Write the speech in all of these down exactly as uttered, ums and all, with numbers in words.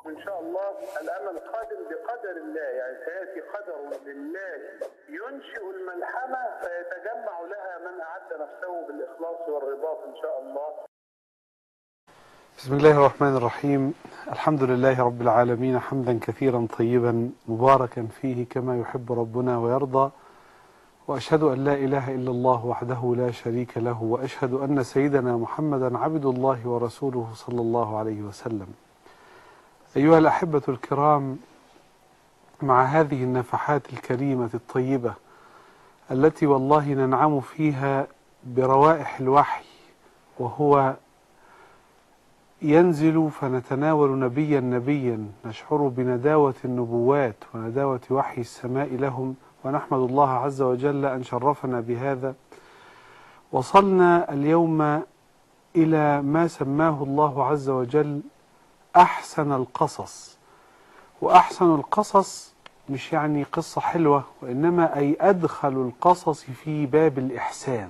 إن شاء الله الأمل قادم بقدر الله، يعني سيأتي قدر لله ينشئ الملحمة فيتجمع لها من أعد نفسه بالإخلاص والرباط إن شاء الله. بسم الله الرحمن الرحيم. الحمد لله رب العالمين، حمدا كثيرا طيبا مباركا فيه كما يحب ربنا ويرضى، وأشهد أن لا إله إلا الله وحده لا شريك له، وأشهد أن سيدنا محمدا عبد الله ورسوله صلى الله عليه وسلم. أيها الأحبة الكرام، مع هذه النفحات الكريمة الطيبة التي والله ننعم فيها بروائح الوحي، وهو ينزل فنتناول نبيا نبيا نشعر بنداوة النبوات ونداوة وحي السماء لهم، ونحمد الله عز وجل أن شرفنا بهذا. وصلنا اليوم إلى ما سماه الله عز وجل أحسن القصص. وأحسن القصص مش يعني قصة حلوة، وإنما أي أدخل القصص في باب الإحسان.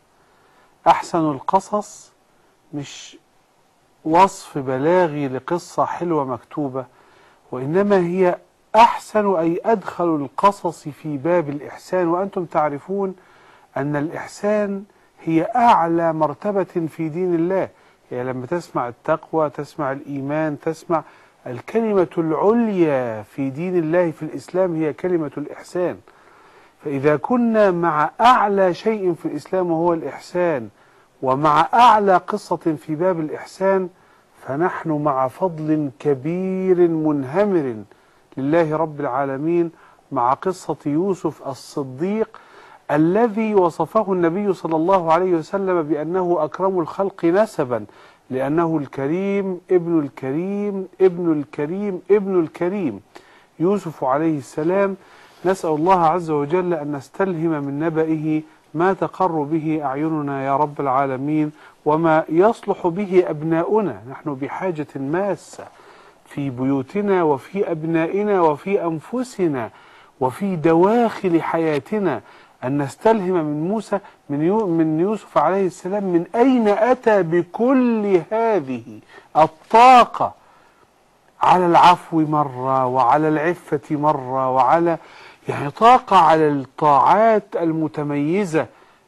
أحسن القصص مش وصف بلاغي لقصة حلوة مكتوبة، وإنما هي أحسن أي أدخل القصص في باب الإحسان. وأنتم تعرفون أن الإحسان هي أعلى مرتبة في دين الله. يعني لما تسمع التقوى، تسمع الإيمان، تسمع الكلمة العليا في دين الله في الإسلام هي كلمة الإحسان. فإذا كنا مع أعلى شيء في الإسلام وهو الإحسان، ومع أعلى قصة في باب الإحسان، فنحن مع فضل كبير منهمر لله رب العالمين مع قصة يوسف الصديق الذي وصفه النبي صلى الله عليه وسلم بأنه أكرم الخلق نسبا، لأنه الكريم ابن الكريم ابن الكريم ابن الكريم يوسف عليه السلام. نسأل الله عز وجل أن نستلهم من نبئه ما تقر به أعيننا يا رب العالمين، وما يصلح به أبناؤنا. نحن بحاجة ماسة في بيوتنا وفي أبنائنا وفي أنفسنا وفي دواخل حياتنا أن نستلهم من موسى من, يو من يوسف عليه السلام من أين أتى بكل هذه الطاقة على العفو مرة، وعلى العفة مرة، وعلى يعني طاقة على الطاعات المتميزة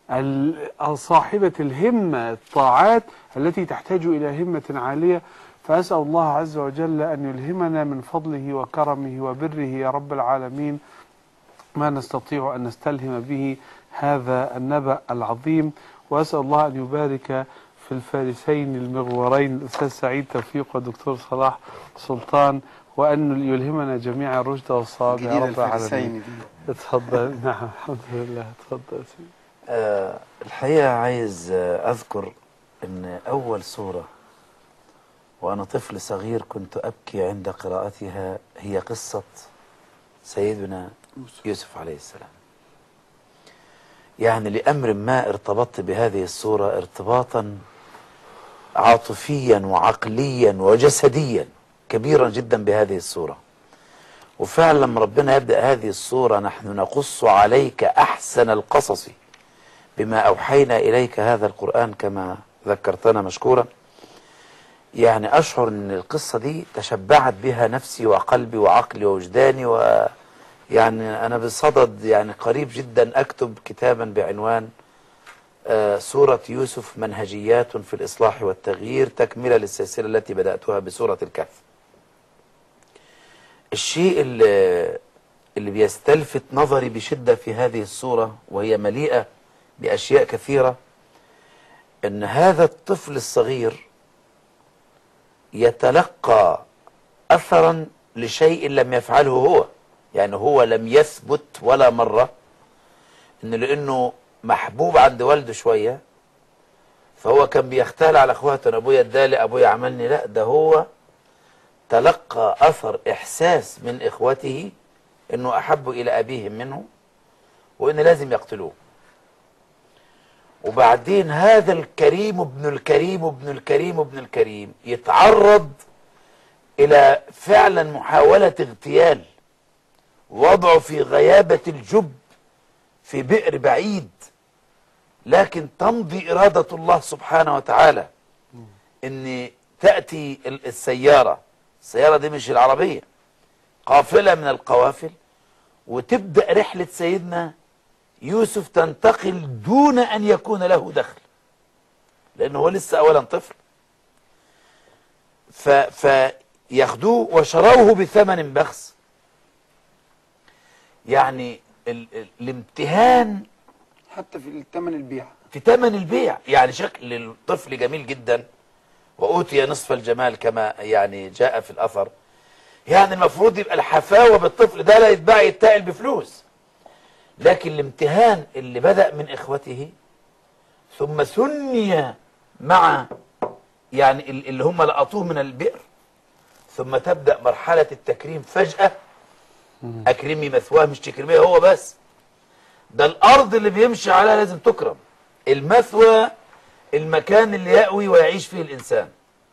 صاحبة الهمة، الطاعات التي تحتاج إلى همة عالية. فأسأل الله عز وجل أن يلهمنا من فضله وكرمه وبره يا رب العالمين ما نستطيع أن نستلهم به هذا النبأ العظيم. وأسأل الله أن يبارك في الفارسين المغورين الأستاذ سعيد توفيق والدكتور صلاح سلطان، وأن يلهمنا جميعا الرشد والصواب يا رب العالمين. اتفضل. نعم الحمد لله. اتفضل. أه الحقيقة عايز أذكر أن أول سورة وأنا طفل صغير كنت أبكي عند قراءتها هي قصة سيدنا يوسف عليه السلام. يعني لأمر ما ارتبطت بهذه السورة ارتباطا عاطفيا وعقليا وجسديا كبيرا جدا بهذه السورة. وفعلا لما ربنا يبدأ هذه السورة نحن نقص عليك أحسن القصص بما أوحينا إليك هذا القرآن كما ذكرتنا مشكورا، يعني أشعر أن القصة دي تشبعت بها نفسي وقلبي وعقلي ووجداني. ويعني أنا بصدد يعني قريب جدا أكتب كتابا بعنوان آه سورة يوسف منهجيات في الإصلاح والتغيير، تكملة للسلسلة التي بدأتها بسورة الكهف. الشيء اللي, اللي بيستلفت نظري بشدة في هذه السورة وهي مليئة بأشياء كثيرة، أن هذا الطفل الصغير يتلقى أثرا لشيء لم يفعله هو. يعني هو لم يثبت ولا مرة أنه لأنه محبوب عند والده شوية فهو كان بيختال على أخواته، أنا أبويا ادالي، أبويا عملني. لا، ده هو تلقى أثر إحساس من إخوته أنه أحب إلى أبيهم منه وأنه لازم يقتلوه. وبعدين هذا الكريم ابن الكريم ابن الكريم ابن الكريم يتعرض إلى فعلا محاولة اغتيال، وضعه في غيابة الجب في بئر بعيد، لكن تمضي إرادة الله سبحانه وتعالى أن تأتي السيارة السيارة دي مش العربية، قافلة من القوافل، وتبدأ رحلة سيدنا يوسف تنتقل دون أن يكون له دخل، لأنه هو لسه أولا طفل. فياخدوه وشروه بثمن بخس. يعني ال ال الامتهان حتى في ثمن البيع، في ثمن البيع. يعني شكل الطفل جميل جدا، وأوتي نصف الجمال كما يعني جاء في الأثر. يعني المفروض يبقى الحفاوة بالطفل ده لا يتباع يتاقل بفلوس، لكن الامتهان اللي بدأ من إخوته ثم ثني مع يعني اللي هم لقطوه من البئر، ثم تبدأ مرحلة التكريم فجأة. أكرمي مثواه، مش تكرميه هو بس، ده الأرض اللي بيمشي عليها لازم تكرم. المثوى المكان اللي يأوي ويعيش فيه الإنسان.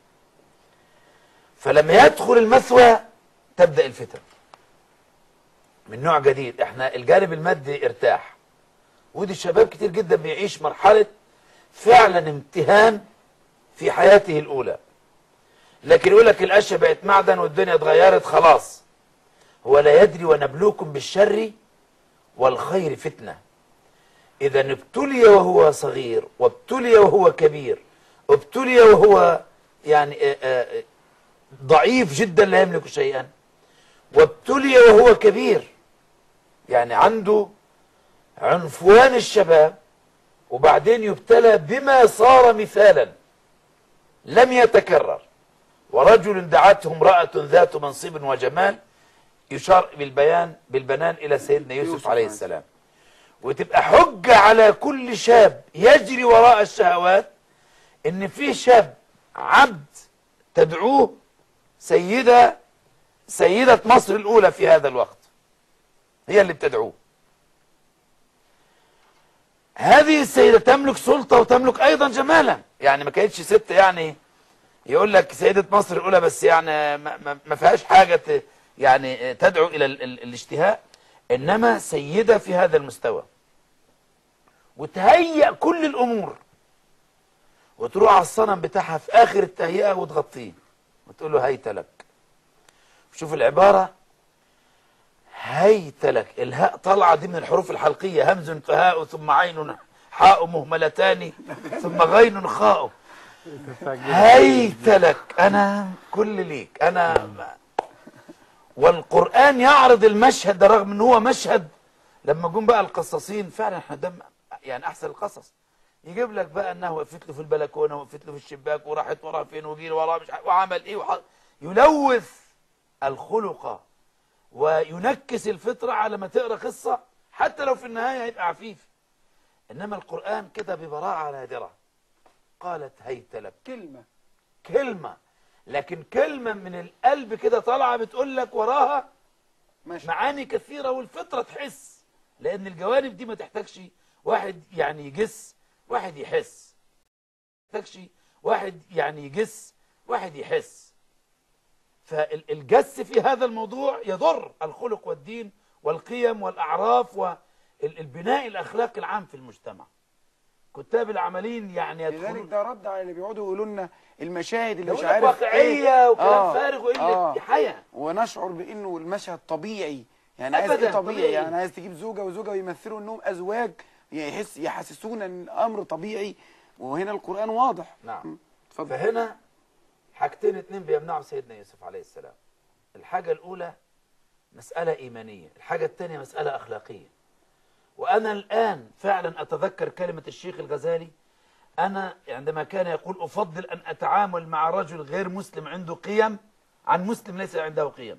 فلما يدخل المثوى تبدأ الفتن من نوع جديد. احنا الجانب المادي ارتاح، ودي الشباب كتير جدا بيعيش مرحلة فعلا امتهان في حياته الأولى، لكن يقول لك الأشياء بقت معدن والدنيا اتغيرت خلاص. هو لا يدري ونبلوكم بالشر والخير فتنة. إذا ابتلي وهو صغير، وابتلي وهو كبير، ابتلي وهو يعني ضعيف جدا لا يملك شيئا، وابتلي وهو كبير يعني عنده عنفوان الشباب، وبعدين يبتلى بما صار مثالا لم يتكرر. ورجل دعته امرأة ذات منصب وجمال، يشار بالبيان بالبنان إلى سيدنا يوسف, يوسف عليه السلام. وتبقى حجة على كل شاب يجري وراء الشهوات إن في شاب عبد تدعوه سيدة سيدة مصر الأولى في هذا الوقت، هي اللي بتدعوه. هذه السيدة تملك سلطة وتملك أيضا جمالا. يعني ما كانتش ست يعني يقول لك سيدة مصر الأولى بس يعني ما, ما فيهاش حاجة يعني تدعو إلى ال ال الاشتهاء، إنما سيدة في هذا المستوى، وتهيأ كل الأمور، وتروح على الصنم بتاعها في آخر التهيئة وتغطيه وتقول له هيت لك. شوف العبارة، هيت لك. الهاء طالعة دي من الحروف الحلقية، همز فهاء ثم عين حاء مهملتان ثم غين خاء. هيت لك، أنا كل ليك أنا. والقرآن يعرض المشهد ده رغم ان هو مشهد لما جم بقى القصاصين فعلا احنا دم يعني احسن القصص، يجيب لك بقى انها وقفت له في البلكونه وقفت له في الشباك وراحت وراه فين وجي وراه مش عارف وعمل ايه وح... يلوث الخلق وينكس الفطره على ما تقرا قصه حتى لو في النهايه هيبقى عفيف. انما القرآن كده ببراعه نادره. قالت هيت لك، كلمه كلمه، لكن كلمة من القلب كده طالعة بتقول لك وراها ماشي. معاني كثيرة، والفطرة تحس، لأن الجوانب دي ما تحتاجش واحد يعني يجس واحد يحس، ما تحتاجش واحد يعني يجس واحد يحس. فالجس في هذا الموضوع يضر الخلق والدين والقيم والأعراف والبناء الأخلاقي العام في المجتمع. كتاب العملين يعني يدخلون. لذلك ده رد على اللي بيقعدوا يقولوا لنا المشاهد اللي مش عارف واقعيه ايه وكلام آه فارغ وقله آه حياه، ونشعر بانه المشهد طبيعي. يعني عايز ايه طبيعي؟ طبيعي يعني عايز تجيب زوجه وزوجه ويمثلوا انهم ازواج، يحس يحسسونا ان الامر طبيعي، وهنا القرآن واضح. نعم. اتفضل. فهنا حاجتين اتنين بيمنعوا سيدنا يوسف عليه السلام. الحاجه الاولى مساله ايمانيه، الحاجه الثانيه مساله اخلاقيه. وأنا الآن فعلا أتذكر كلمة الشيخ الغزالي، أنا عندما كان يقول أفضل أن أتعامل مع رجل غير مسلم عنده قيم عن مسلم ليس عنده قيم.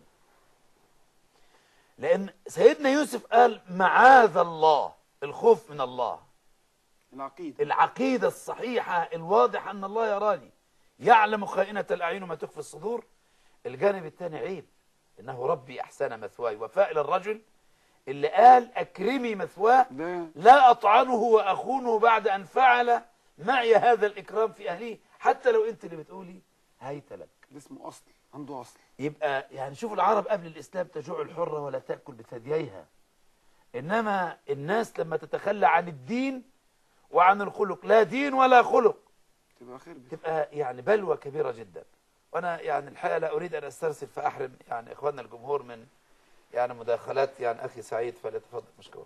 لأن سيدنا يوسف قال معاذ الله، الخوف من الله، العقيدة العقيدة الصحيحة الواضحة أن الله يراني يعلم خائنة الأعين وما تخفي الصدور. الجانب الثاني عيب، إنه ربي أحسن مثواي، وفاء للرجل اللي قال أكرمي مثواه لا أطعنه وأخونه بعد أن فعل معي هذا الإكرام في أهليه، حتى لو أنت اللي بتقولي هيت لك. ده اسمه أصل، عنده أصل. يبقى يعني شوف العرب قبل الإسلام تجوع الحرة ولا تأكل بثدييها. إنما الناس لما تتخلى عن الدين وعن الخلق، لا دين ولا خلق، تبقى خير، تبقى يعني بلوى كبيرة جدا. وانا يعني الحقيقه لا اريد ان استرسل فاحرم يعني اخواننا الجمهور من يعني مداخلات يعني اخي سعيد، فليتفضل مشكور.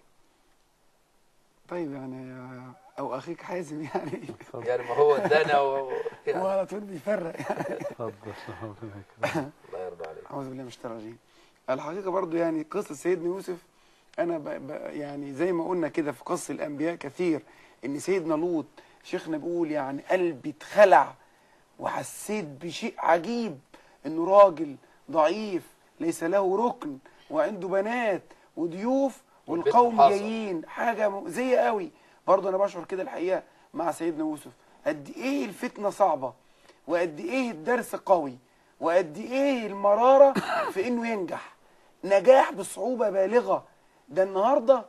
طيب يعني او اخيك حازم يعني يعني ما هو ادانا و... يعني هو على طول بيفرق يعني. اتفضل. ربنا يكرمك. الله يرضى عليك. اعوذ بالله من الشيطان الرجيم. الحقيقه برضو يعني قصه سيدنا يوسف، انا ب... ب... يعني زي ما قلنا كده في قصص الانبياء كثير، ان سيدنا لوط شيخنا بيقول يعني قلبي اتخلع وحسيت بشيء عجيب، انه راجل ضعيف ليس له ركن وعنده بنات وضيوف والبيت والقوم محاصر. جايين، حاجه مؤذيه قوي. برضه انا بشعر كده الحقيقه مع سيدنا يوسف قد ايه الفتنه صعبه، وقد ايه الدرس قوي، وقد ايه المراره في انه ينجح نجاح بصعوبه بالغه. ده النهارده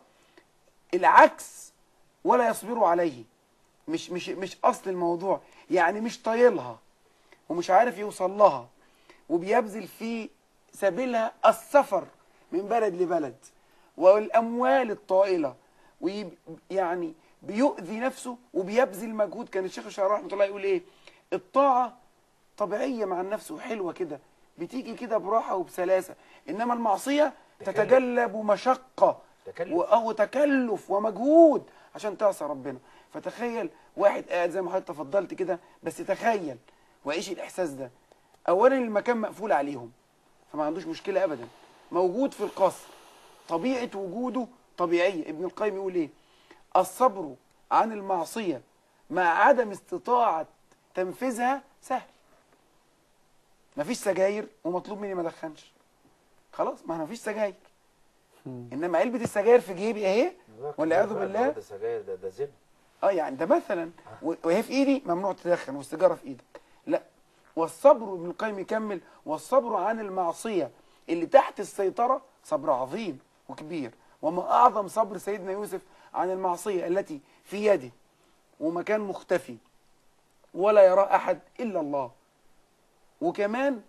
العكس، ولا يصبروا عليه. مش مش مش اصل الموضوع، يعني مش طايلها ومش عارف يوصل لها، وبيبذل في سبيلها السفر من بلد لبلد والاموال الطائله، ويعني بيؤذي نفسه وبيبذل مجهود. كان الشيخ الشعراوي رحمه الله يقول ايه؟ الطاعه طبيعيه مع النفس وحلوه كده، بتيجي كده براحه وبسلاسه، انما المعصيه تتجلب مشقه تكلف. و- وتكلف ومجهود عشان تعصي ربنا. فتخيل واحد قاعد زي ما حضرتك تفضلت كده، بس تخيل وعيش الاحساس ده. اولا المكان مقفول عليهم، فما عندوش مشكله ابدا، موجود في القصر، طبيعه وجوده طبيعيه. ابن القيم يقول ايه؟ الصبر عن المعصيه مع عدم استطاعه تنفيذها سهل. مفيش سجاير ومطلوب مني ما ادخنش، خلاص ما انا مفيش سجاير، انما علبه السجاير في جيبي اهي والعياذ بالله. ده سجاير، ده ده زنا. اه يعني ده مثلا، وهي في ايدي ممنوع تدخن، والسيجاره في ايدك لا. والصبر، ابن القيم يكمل، والصبر عن المعصيه اللي تحت السيطره صبر عظيم وكبير. وما اعظم صبر سيدنا يوسف عن المعصيه التي في يده ومكان مختفي ولا يرى احد الا الله. وكمان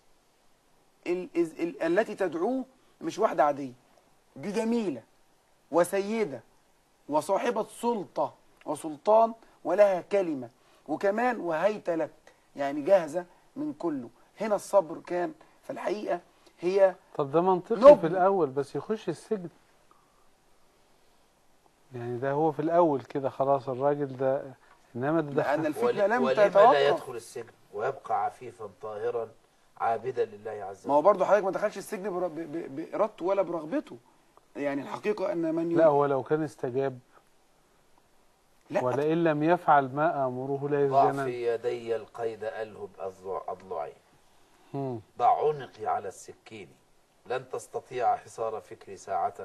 ال ال ال التي تدعوه مش واحده عاديه، دي جميله وسيده وصاحبه سلطه وسلطان ولها كلمه، وكمان وهيت لك، يعني جاهزه من كله. هنا الصبر كان في الحقيقه هي. طب ده منطقي نبل. في الأول، بس يخش السجن. يعني ده هو في الأول كده خلاص الراجل ده، إنما ده لان دخل. الفتنه لم ولما لا تتوقف. يدخل السجن ويبقى عفيفا طاهرا عابدا لله عز ما هو وجل؟ برضه حضرتك ما دخلش السجن بر- ب- ب- بارادته ولا برغبته. يعني الحقيقه ان من لا هو لو كان استجاب، لا ولئن لم يفعل ما آمره لا ضع يسجنن. في يدي القيد ألهب أضلع أضلعي، مم. ضع عنقي على السكين، لن تستطيع حصار فكري ساعة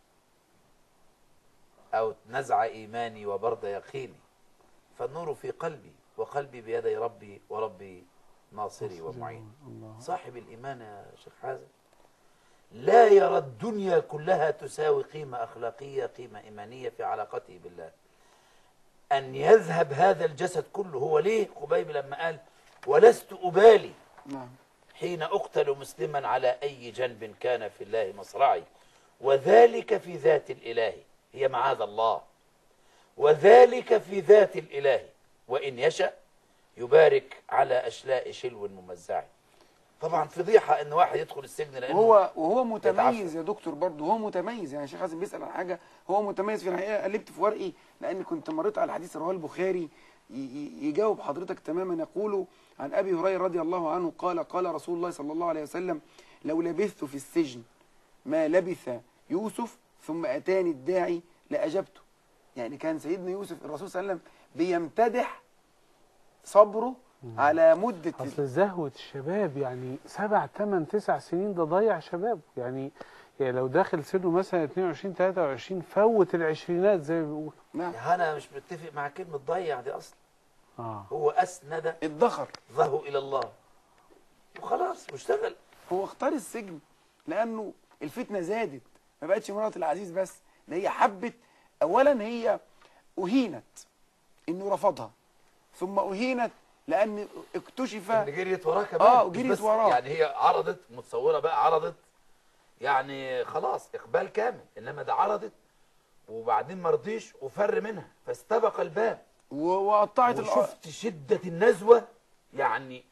أو نزع إيماني وبرد يقيني، فالنور في قلبي وقلبي بيدي ربي وربي ناصري ومعين. الله. صاحب الإيمان يا شيخ حازم لا يرى الدنيا كلها تساوي قيمة أخلاقية، قيمة إيمانية في علاقته بالله. أن يذهب هذا الجسد كله، هو ليه خبيب لما قال ولست أبالي نعم حين أقتل مسلما على أي جنب كان في الله مصرعي، وذلك في ذات الإله، هي معاذ الله، وذلك في ذات الإله وإن يشأ يبارك على أشلاء شلو ممزع. طبعا فضيحة ان واحد يدخل السجن لانه وهو وهو متميز يتعفى. يا دكتور برضه، هو متميز. يعني الشيخ حازم بيسأل عن حاجة هو متميز في الحقيقة. قلبت في ورقي لأن كنت مريت على حديث رواه البخاري ي- ي- يجاوب حضرتك تماما. يقول عن أبي هريرة رضي الله عنه قال قال رسول الله صلى الله عليه وسلم لو لبثت في السجن ما لبث يوسف ثم أتاني الداعي لأجبته. يعني كان سيدنا يوسف الرسول صلى الله عليه وسلم بيمتدح صبره على مدة اصل زهوة الشباب، يعني سبع ثمان تسع سنين ده ضيع شباب. يعني يعني لو داخل سنه مثلا اتنين وعشرين تلاتة وعشرين فوت العشرينات زي ما بيقولوا. نعم انا مش متفق مع كلمة ضيع دي اصلا. اه هو اسند ادخر. ظهره الى الله وخلاص واشتغل. هو اختار السجن لانه الفتنه زادت، ما بقتش مرات العزيز بس، ده هي حبت. اولا هي اهينت انه رفضها، ثم اهينت لان اكتشف ان جريت وراه كمان. اه مش جريت بس وراه. يعني هي عرضت متصوره بقى، عرضت يعني خلاص اقبال كامل، انما ده عرضت وبعدين ما رضيش وفر منها فاستبق الباب. و- وقطعت الأ- وشفت شده النزوه يعني،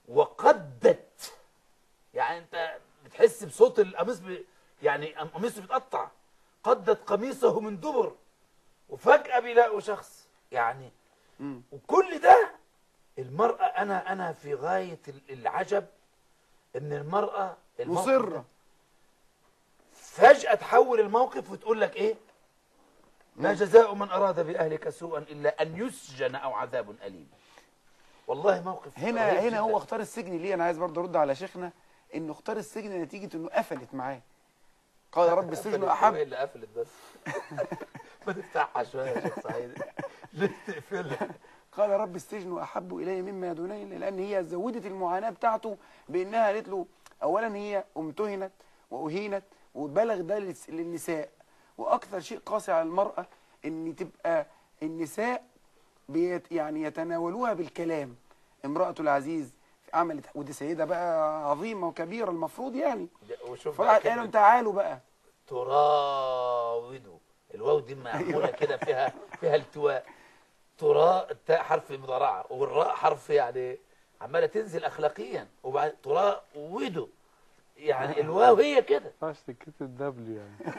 وقدت، يعني انت بتحس بصوت القميص ب... يعني قميصه بيتقطع، قدت قميصه من دبر، وفجأة بيلاقوا شخص يعني. مم. وكل ده المرأة، أنا أنا في غاية العجب إن المرأة الموقف ده مصرة. فجأة تحول الموقف وتقول لك إيه؟ ما جزاء من أراد بأهلك سوءا إلا أن يسجن أو عذاب أليم. والله موقف هنا رهيب هنا جداً. هو اختار السجن ليه؟ انا عايز برضه ارد على شيخنا انه اختار السجن نتيجه انه قفلت معاه. قال رب السجن قفلت احب. إيه اللي قفلت بس؟ ما تفتحها شوية يا شيخ سعيد، ليه تقفلها؟ قال رب السجن احب الي مما يدعونني، لان هي زودت المعاناه بتاعته بانها قالت له اولا هي امتهنت واهينت وبلغ ده للس- للنساء. واكثر شيء قاسي على المراه ان تبقى النساء بيت يعني يتناولوها بالكلام. امراه العزيز عملت، ودي سيده بقى عظيمه وكبيره المفروض يعني، وشوف بقى فراحت قال لهم كلمة تعالوا بقى. تراودوا، الواو دي معمولة كده فيها فيها التواء. ترا، التاء حرف مضارعة والراء حرف يعني عمالة تنزل أخلاقيا، وبعد تراودوا يعني الواو هي كده. ما ينفعش تتكتب دبليو يعني.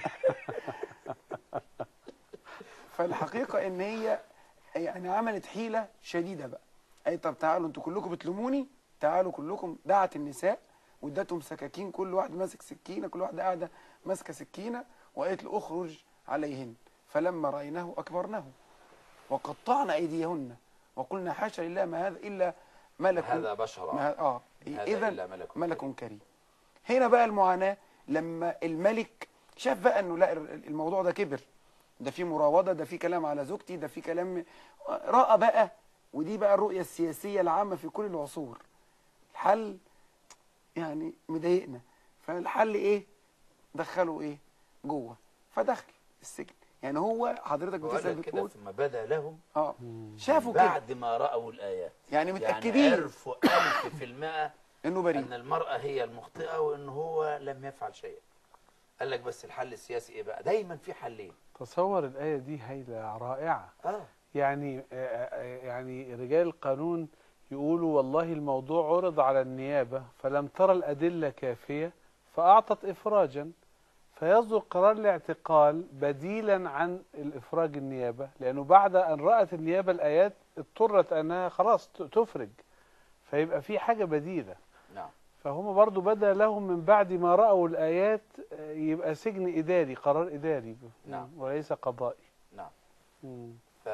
فالحقيقه ان هي يعني عملت حيله شديده بقى. اي طب تعالوا انتوا كلكم بتلوموني، تعالوا كلكم. دعت النساء وادتهم سكاكين، كل واحد ماسك سكينه، كل واحده قاعده ماسكه سكينه، وقالت له اخرج عليهن. فلما رايناه اكبرناه وقطعنا ايديهن وقلنا حاشا لله ما هذا الا ملك. هذا بشر. ما ه- اه هذا اذا إلا ملك ملك كريم. كريم. هنا بقى المعاناه لما الملك شاف بقى انه لا الموضوع ده كبر، ده في مراوضه، ده في كلام على زوجتي، ده في كلام، راى بقى. ودي بقى الرؤيه السياسيه العامه في كل العصور. الحل يعني مضايقنا، فالحل ايه؟ دخله ايه جوه، فدخل السجن. يعني هو حضرتك وقال بتسال لك كده بتقول ثم بدا لهم اه شافوا كده بعد ما رأوا الآيات، يعني يعني متاكدين عرفوا ألف في المئة انه بريء. أن المرأة هي المخطئة وأن هو لم يفعل شيئا. قال لك بس الحل السياسي إيه بقى؟ دايما في حلين. تصور الآية دي هايلة رائعة. آه يعني يعني رجال القانون يقولوا والله الموضوع عرض على النيابة فلم ترى الأدلة كافية فأعطت إفراجا، فيصدر قرار الاعتقال بديلا عن الإفراج النيابة، لأنه بعد أن رأت النيابة الآيات اضطرت أنها خلاص تفرج، فيبقى في حاجة بديلة. نعم. فهم برضو بدأ لهم من بعد ما رأوا الآيات يبقى سجن إداري، قرار إداري. نعم. وليس قضائي. نعم. مم.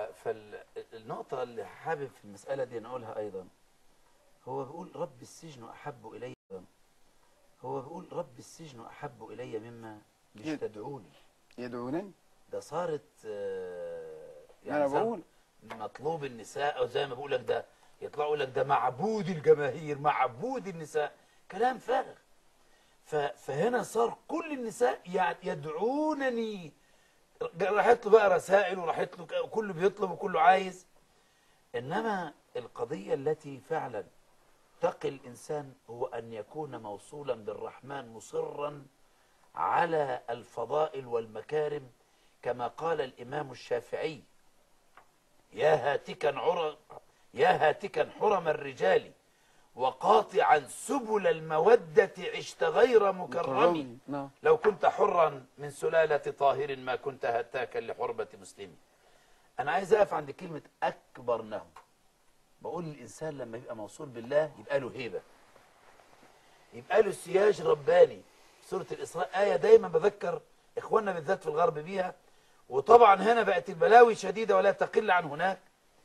فالنقطة اللي حابب في المسألة دي نقولها أيضا، هو بيقول رب السجن أحب إلي، هو بيقول رب السجن أحب إلي مما مش يد- تدعوني. يدعونني. ده صارت آه، انا صار بقول مطلوب النساء، أو زي ما بقول لك ده يطلعوا لك ده معبود الجماهير، معبود النساء، كلام فارغ. ف- فهنا صار كل النساء يعني يدعونني، راحت له بقى رسائل وراحت له ك- كله بيطلب وكله عايز. إنما القضية التي فعلا تقي الإنسان هو أن يكون موصولا بالرحمن مصرا على الفضائل والمكارم، كما قال الإمام الشافعي: يا هاتكا عر يا هاتكا حرم الرجال وقاطعا سبل المودة عشت غير مكرم، نعم. لو كنت حرا من سلالة طاهر ما كنت هتاكا لحربة مسلم. أنا عايز أقف عند كلمة أكبرناه. بقول الإنسان لما يبقى موصول بالله يبقى له هيبة، يبقى له سياج رباني. سورة الإسراء آية دايما بذكر إخواننا بالذات في الغرب بيها، وطبعا هنا بقت البلاوي شديدة ولا تقل عن هناك،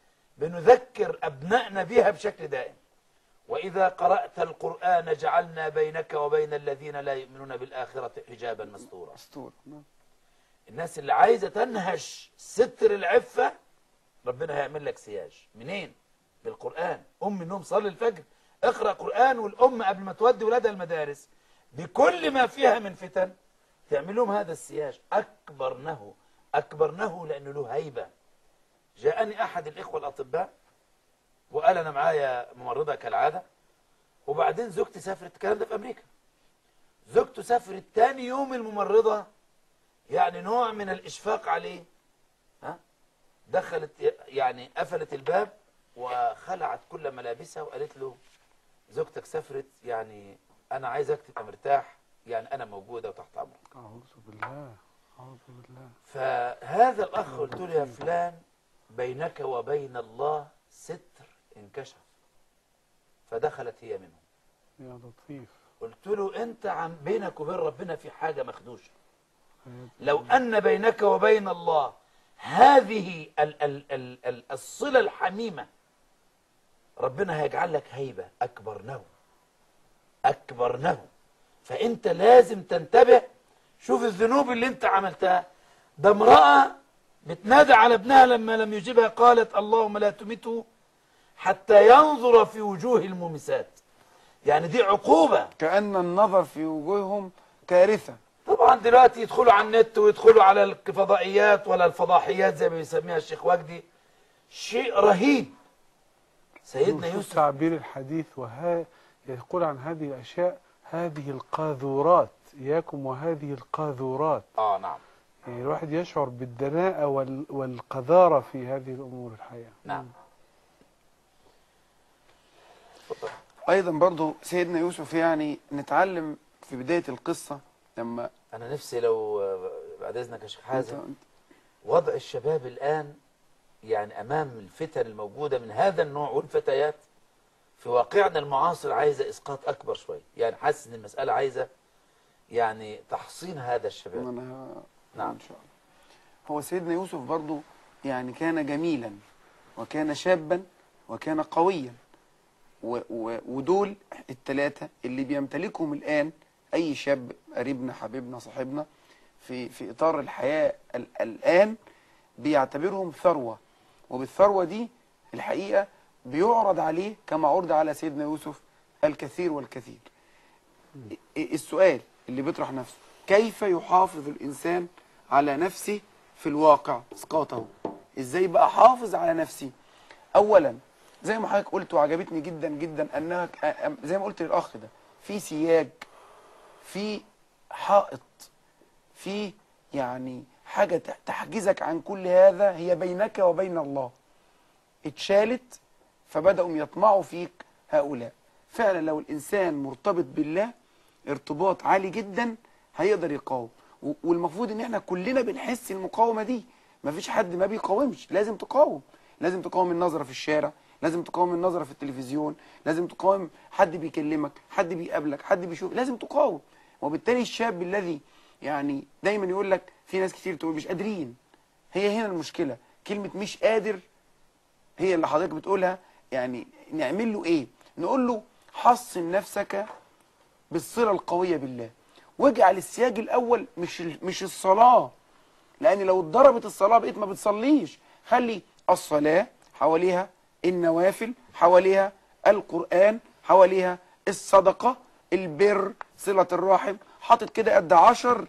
بنذكر أبنائنا بها بشكل دائم: وإذا قرأت القرآن جعلنا بينك وبين الذين لا يؤمنون بالآخرة حجابا مستورا. اسطوره. نعم. الناس اللي عايزة تنهش ستر العفة ربنا هيعمل لك سياج. منين؟ بالقرآن. أم النوم صلي الفجر اقرأ قرآن، والأم قبل ما تودي ولادها المدارس بكل ما فيها من فتن تعمل لهم هذا السياج. أكبرنه أكبرنه لأنه له هيبة. جاءني أحد الإخوة الأطباء وقال أنا معايا ممرضة كالعادة، وبعدين زوجتي سافرت، الكلام ده في أمريكا، زوجته سافرت تاني يوم الممرضة يعني نوع من الإشفاق عليه، ها، دخلت يعني قفلت الباب وخلعت كل ملابسها وقالت له زوجتك سافرت، يعني انا عايزك تبقى مرتاح، يعني انا موجوده وتحت امرك. أعوذ بالله، أعوذ بالله. فهذا الاخ قلت له يا فلان بينك وبين الله ستر انكشف، فدخلت هي منه. يا لطيف. قلت له انت عن بينك وبين ربنا في حاجه مخدوشه. لو ان بينك وبين الله هذه ال ال ال ال الصله الحميمه، ربنا هيجعل لك هيبه اكبرنه اكبرنه. فانت لازم تنتبه. شوف الذنوب اللي انت عملتها. ده امراه بتنادى على ابنها لما لم يجبها، قالت اللهم لا تمته حتى ينظر في وجوه المومسات. يعني دي عقوبه. كأن النظر في وجوههم كارثة. طبعا دلوقتي يدخلوا على النت ويدخلوا على الفضائيات ولا الفضاحيات زي ما بيسميها الشيخ وجدي، شيء رهيب. سيدنا شوف يوسف تعبير الحديث، وها يقول عن هذه الأشياء هذه القاذورات، إياكم وهذه القاذورات. اه نعم. يعني الواحد يشعر بالدناءة وال والقذارة في هذه الأمور الحقيقة. نعم. اتفضل. أيضا برضو سيدنا يوسف يعني نتعلم في بداية القصة لما انا نفسي لو بعد اذنك يا شيخ حازم، أنت- وضع الشباب الان يعني امام الفتن الموجوده من هذا النوع والفتيات في واقعنا المعاصر عايزه اسقاط اكبر شويه. يعني حاسس ان المساله عايزه يعني تحصين هذا الشباب. أنا نعم. إن شاء الله. هو سيدنا يوسف برضو يعني كان جميلا وكان شابا وكان قويا، و و ودول الثلاثة اللي بيمتلكهم الآن أي شاب قريبنا حبيبنا صاحبنا في في إطار الحياة ال الآن بيعتبرهم ثروة، وبالثروة دي الحقيقة بيعرض عليه كما عرض على سيدنا يوسف الكثير والكثير. السؤال اللي بيطرح نفسه، كيف يحافظ الإنسان على نفسه في الواقع اسقاطه؟ ازاي بقى احافظ على نفسي؟ اولا زي ما حضرتك قلت وعجبتني جدا جدا انها زي ما قلت للاخ ده، في سياج، في حائط، في يعني حاجه تحجزك عن كل هذا، هي بينك وبين الله. اتشالت فبداوا يطمعوا فيك هؤلاء. فعلا لو الانسان مرتبط بالله ارتباط عالي جدا هيقدر يقاوم، والمفروض ان احنا كلنا بنحس المقاومه دي. مفيش حد ما بيقاومش، لازم تقاوم. لازم تقاوم النظره في الشارع، لازم تقاوم النظره في التلفزيون، لازم تقاوم حد بيكلمك، حد بيقابلك، حد بيشوف، لازم تقاوم. وبالتالي الشاب الذي يعني دايما يقول لك، في ناس كتير تقول مش قادرين، هي هنا المشكله. كلمه مش قادر هي اللي حضرتك بتقولها. يعني نعمل له ايه؟ نقول له حصن نفسك بالصله القويه بالله، واجعل السياج الاول مش مش الصلاه، لان لو اتضربت الصلاه بقيت ما بتصليش. خلي الصلاه حواليها النوافل، حواليها القران، حواليها الصدقه، البر، صله الرحم، حاطط كده قد عشر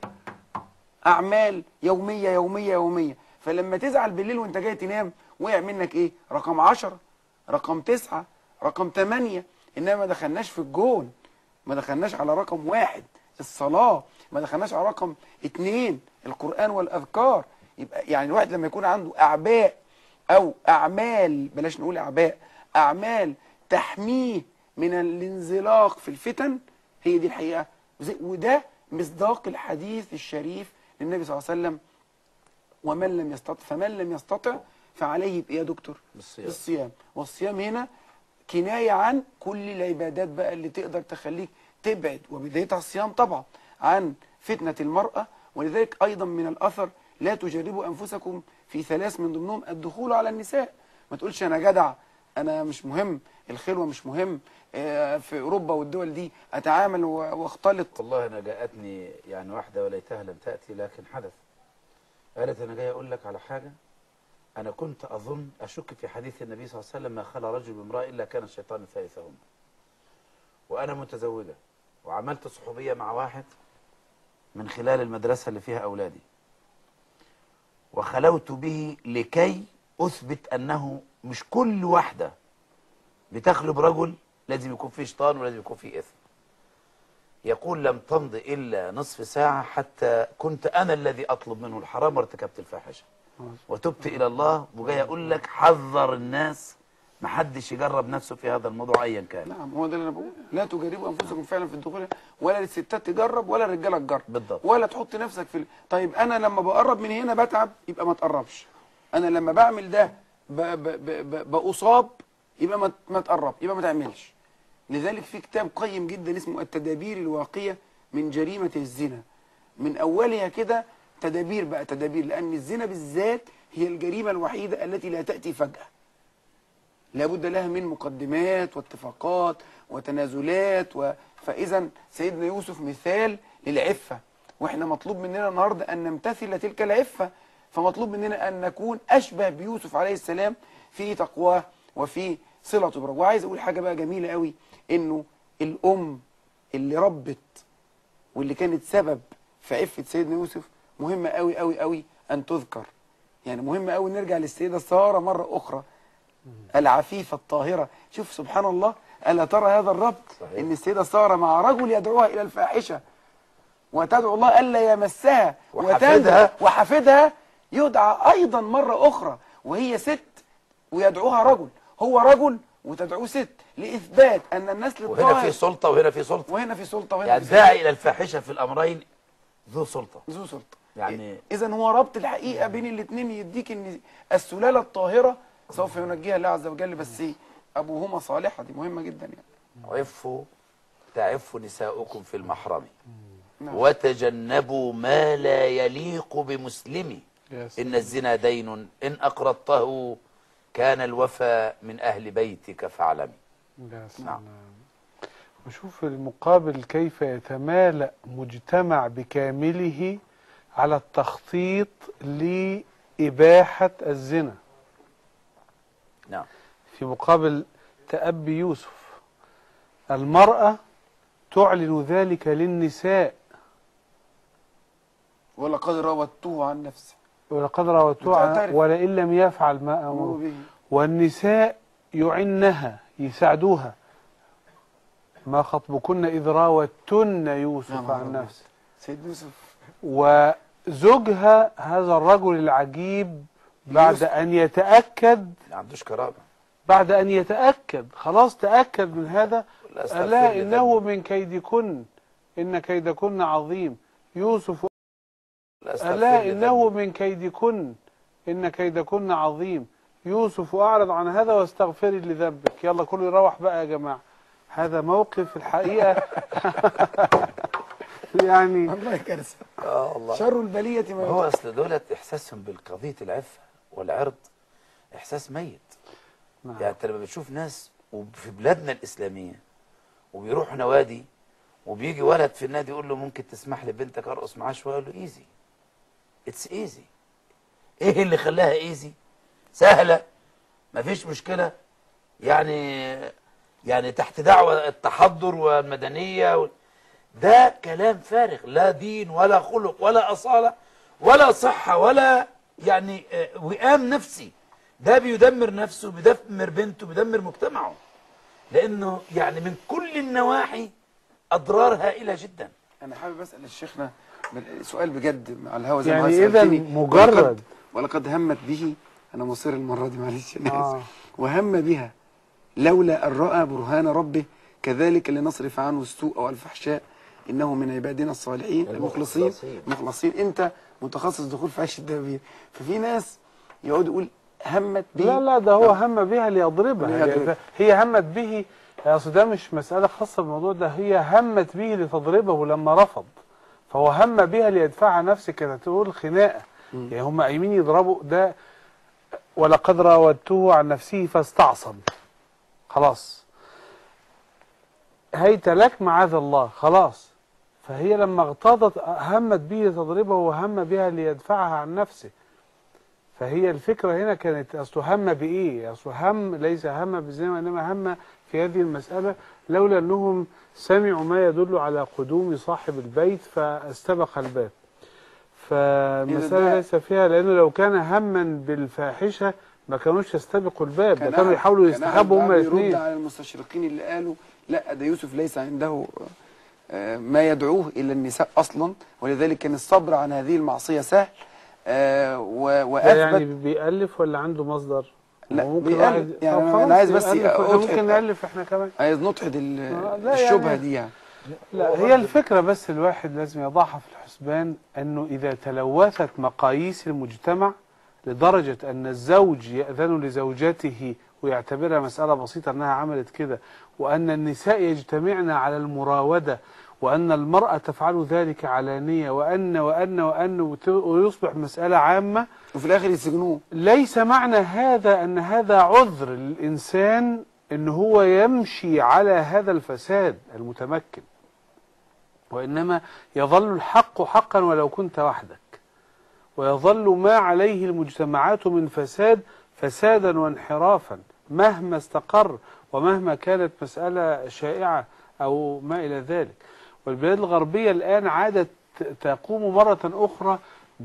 اعمال يوميه يوميه يوميه. فلما تزعل بالليل وانت جاي تنام وقع منك ايه؟ رقم عشرة، رقم تسعة، رقم تمانية. انما ما دخلناش في الجون، ما دخلناش على رقم واحد الصلاة، ما دخلناش على رقم اتنين القرآن والأذكار. يبقى يعني الواحد لما يكون عنده أعباء أو أعمال، بلاش نقول أعباء، أعمال تحميه من الانزلاق في الفتن، هي دي الحقيقة. وده مصداق الحديث الشريف للنبي صلى الله عليه وسلم: ومن لم يستطع فمن لم يستطع فعليه بإيه يا دكتور؟ بالصيام. بالصيام. والصيام هنا كناية عن كل العبادات بقى اللي تقدر تخليك تبعد، وبدايتها الصيام طبعا، عن فتنة المرأة. ولذلك أيضا من الأثر: لا تجربوا أنفسكم في ثلاث من ضمنهم الدخول على النساء. ما تقولش أنا جدع، أنا مش مهم، الخلوة مش مهم، في أوروبا والدول دي أتعامل واختلط. والله أنا جاءتني يعني واحدة وليتها لم تأتي لكن حدث، قالت أنا جاي أقول لك على حاجة. أنا كنت أظن أشك في حديث النبي صلى الله عليه وسلم: ما خلى رجل بامرأة إلا كان الشيطان ثالثهما. وأنا متزوجة وعملت صحوبية مع واحد من خلال المدرسة اللي فيها أولادي، وخلوت به لكي أثبت أنه مش كل واحدة بتخلو برجل لازم يكون فيه شيطان ولازم يكون فيه إثم. يقول: لم تمض إلا نصف ساعة حتى كنت أنا الذي أطلب منه الحرام وارتكبت الفاحشة وتبت إلى الله. وجاي أقول لك حذر الناس محدش يجرب نفسه في هذا الموضوع ايا كان. نعم، هو ده اللي انا بقوله. لا تجربوا انفسكم فعلا في الدخول، ولا الستات تجرب ولا الرجاله تجرب بالضبط. ولا تحط نفسك في ال... طيب انا لما بقرب من هنا بتعب، يبقى ما تقربش. انا لما بعمل ده ب... ب... ب... ب... باصاب، يبقى ما ما تقرب، يبقى ما تعملش. لذلك في كتاب قيم جدا اسمه التدابير الواقيه من جريمه الزنا. من اولها كده تدابير بقى تدابير، لان الزنا بالذات هي الجريمه الوحيده التي لا تاتي فجاه. لابد لها من مقدمات واتفاقات وتنازلات و... فإذا سيدنا يوسف مثال للعفة، وإحنا مطلوب مننا النهاردة أن نمتثل تلك العفة. فمطلوب مننا أن نكون أشبه بيوسف عليه السلام في تقواه وفي صلته بربه. وعايز أقول حاجة بقى جميلة قوي، إنه الأم اللي ربت واللي كانت سبب في عفة سيدنا يوسف مهمة قوي قوي قوي أن تذكر. يعني مهمة قوي نرجع للسيدة سارة مرة أخرى العفيفة الطاهرة. شوف سبحان الله، ألا ترى هذا الربط؟ صحيح. إن السيدة سارة مع رجل يدعوها إلى الفاحشة وتدعو الله ألا يمسها وتندى، وحفيدها يدعى أيضا مرة أخرى وهي ست ويدعوها رجل، هو رجل وتدعوه ست، لإثبات أن النسل الطاهر. وهنا في سلطة وهنا في سلطة، وهنا في سلطة وهنا يعني في داعي إلى الفاحشة في الأمرين ذو سلطة ذو سلطة. يعني إذا هو ربط الحقيقة بين الاثنين، يديك إن السلالة الطاهرة سوف ينجيها الله عز وجل، بس أبوهما صالحة. دي مهمة جدا يعني. عفوا تعف نساؤكم في المحرم نعم. وتجنبوا ما لا يليق بمسلم إن الزنا دين إن أقرضته كان الوفى من أهل بيتك فاعلمي. نعم. وشوف المقابل كيف يتمالأ مجتمع بكامله على التخطيط لإباحة الزنا. نعم. في مقابل تأبي يوسف، المرأة تعلن ذلك للنساء، ولقد راودته عن نفسه ولقد راودته عن ولئن لم يفعل ما أمره به. والنساء يعنها يساعدوها، ما خطبكن إذ راودتن يوسف نعم عن نفسه. سيد يوسف وزوجها هذا الرجل العجيب بعد يوسف. أن يتأكد، ما عندوش كرامة، بعد أن يتأكد خلاص تأكد من هذا، قال لها إنه من كيدكن إن كيدكن عظيم. يوسف قال لها إنه من كيدكن إن كيدكن عظيم. يوسف أعرض عن هذا واستغفري لذنبك. يلا كله يروح بقى يا جماعة. هذا موقف الحقيقة يعني الله كارثة. اه والله شر البلية ما هو أصل دولت إحساسهم بالقضية العفة والعرض إحساس ميت. نعم. يعني أنت لما بتشوف ناس وفي بلادنا الإسلامية وبيروحوا نوادي وبيجي ولد في النادي يقول له ممكن تسمح لي بنتك أرقص معاه شوية، يقول له إيزي، اتس إيزي. إيه اللي خلاها إيزي؟ سهلة، مفيش مشكلة، يعني يعني تحت دعوة التحضر والمدنية و... ده كلام فارغ، لا دين ولا خلق ولا أصالة ولا صحة ولا يعني وئام نفسي. ده بيدمر نفسه، بيدمر بنته، بيدمر مجتمعه، لأنه يعني من كل النواحي أضرار هائلة جدا. أنا حابب أسأل الشيخنا سؤال بجد على الهوا زي يعني إذا مجرد ولقد, ولقد همت به، أنا مصر المرة دي معلش أنا آه. وهم بها لولا أن رأى برهان ربه كذلك لنصرف عنه السوء والفحشاء إنه من عبادنا الصالحين المخلصين المخلصين. أنت متخصص دخول في عيش الدبابير، ففي ناس يقعد يقول همت به. لا لا ده هو هم بها ليضربها. هي, هي همت به، اصل ده مش مسألة خاصة بالموضوع ده، هي همت به لتضربه لما رفض، فهو هم بها ليدفعها نفسه كده تقول خناقة. يعني هم قايمين يضربوا ده، ولقد راودته عن نفسه فاستعصم، خلاص هيت لك معاذ الله خلاص. فهي لما اغتاظت همت به لتضربه وهم بها ليدفعها عن نفسه. فهي الفكرة هنا كانت أصله هم بإيه؟ أصله هم ليس هم بالزنا، وإنما هم في هذه المسألة لولا أنهم سمعوا ما يدل على قدوم صاحب البيت فاستبق الباب. فالمسألة ليس فيها، لأنه لو كان هما بالفاحشة ما كانوش يستبقوا الباب، ده كانوا يحاولوا يستخبوا هما الاثنين. يرد على المستشرقين اللي قالوا لا ده يوسف ليس عنده ما يدعوه إلى النساء أصلا، ولذلك كان الصبر عن هذه المعصية سهل. وأثبت يعني بيألف ولا عنده مصدر؟ لا ممكن بيقلد واحد- يعني. طب انا خلاص أنا عايز بس نألف، إحنا ممكن أضحك، نألف احنا كمان. عايز نضحك ال- آه، لا الشبهه يعني- دي يعني. لا هي الفكرة بس الواحد لازم يضعها في الحسبان، أنه إذا تلوثت مقاييس المجتمع لدرجة أن الزوج يأذن لزوجته ويعتبرها مسألة بسيطة أنها عملت كده، وأن النساء يجتمعن على المراودة، وأن المرأة تفعل ذلك علانية، وأن وأن وأن وت- ويصبح مسألة عامة، وفي الاخر يسجنوه. ليس معنى هذا أن هذا عذر للإنسان أن هو يمشي على هذا الفساد المتمكن، وإنما يظل الحق حقا ولو كنت وحدك، ويظل ما عليه المجتمعات من فساد فسادا وانحرافا مهما استقر ومهما كانت مسألة شائعة أو ما إلى ذلك. والبلاد الغربية الآن عادت تقوم مرة أخرى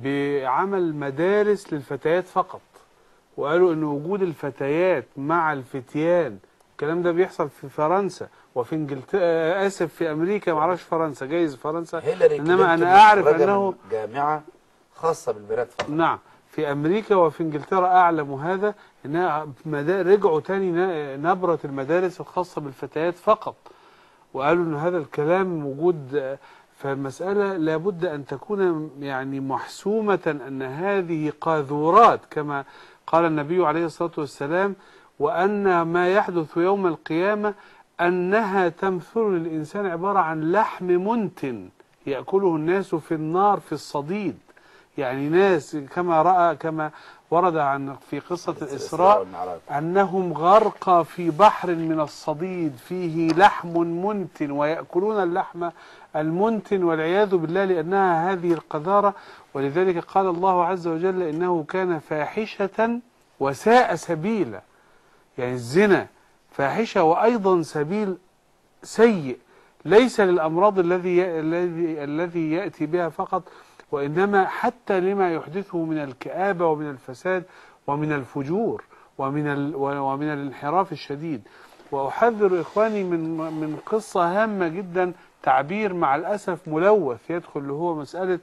بعمل مدارس للفتيات فقط، وقالوا أن وجود الفتيات مع الفتيان، الكلام ده بيحصل في فرنسا وفي انجلترا، اسف في امريكا، ما اعرفش فرنسا، جايز فرنسا، هيلاري انما كلينتون انا اعرف متخرجة انه من جامعة خاصة بالبنات فقط. نعم في امريكا وفي انجلترا اعلم هذا، انها مدا- رجعوا تاني ن- نبرة المدارس الخاصة بالفتيات فقط، وقالوا ان هذا الكلام موجود. فالمسألة لابد ان تكون يعني محسومة، ان هذه قاذورات كما قال النبي عليه الصلاة والسلام، وأن ما يحدث يوم القيامة أنها تمثل للإنسان عبارة عن لحم منتن يأكله الناس في النار في الصديد. يعني ناس كما رأى كما ورد عن في قصة الإسراء أنهم غرقى في بحر من الصديد فيه لحم منتن ويأكلون اللحم المنتن والعياذ بالله، لأنها هذه القذارة. ولذلك قال الله عز وجل إنه كان فاحشة وساء سبيلا. يعني الزنا فاحشة وأيضا سبيل سيء، ليس للأمراض الذي الذي الذي يأتي بها فقط، وإنما حتى لما يحدثه من الكآبة ومن الفساد ومن الفجور ومن ال ومن الانحراف الشديد. وأحذر إخواني من من قصة هامة جدا، تعبير مع الأسف ملوث يدخل، اللي هو مسألة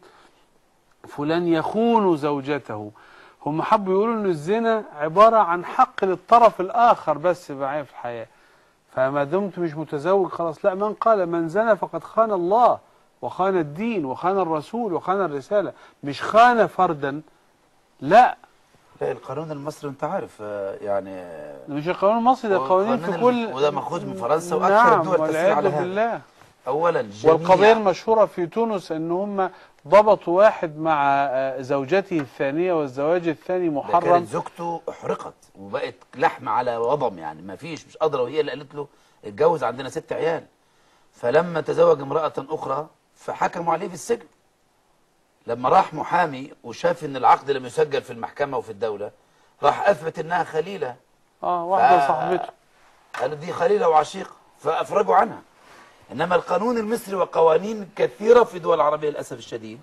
فلان يخون زوجته. هم حبوا يقولوا ان الزنا عبارة عن حق للطرف الآخر بس معايا في الحياة، فما دمت مش متزوج خلاص. لا، من قال من زنى فقد خان الله وخان الدين وخان الرسول وخان الرسالة، مش خان فردا. لا لا، القانون المصري انت عارف آه، يعني مش القانون المصري، ده قوانين في كل، وده مأخوذ من فرنسا واكثر نعم الدول تسير على والعياذ هذا. بالله. اولا جميع والقضية المشهورة في تونس ان هم ضبطوا واحد مع زوجته الثانية والزواج الثاني محرم. كانت زوجته احرقت وبقت لحم على وضم، يعني ما فيش مش قادره، وهي اللي قالت له اتجوز عندنا ست عيال. فلما تزوج امرأة اخرى فحكموا عليه بالسجن. لما راح محامي وشاف ان العقد لم يسجل في المحكمة وفي الدولة، راح اثبت انها خليلة. اه واحدة ف... صاحبته قالوا دي خليلة وعشيقة، فافرجوا عنها. انما القانون المصري وقوانين كثيرة في دول العربية للأسف الشديد،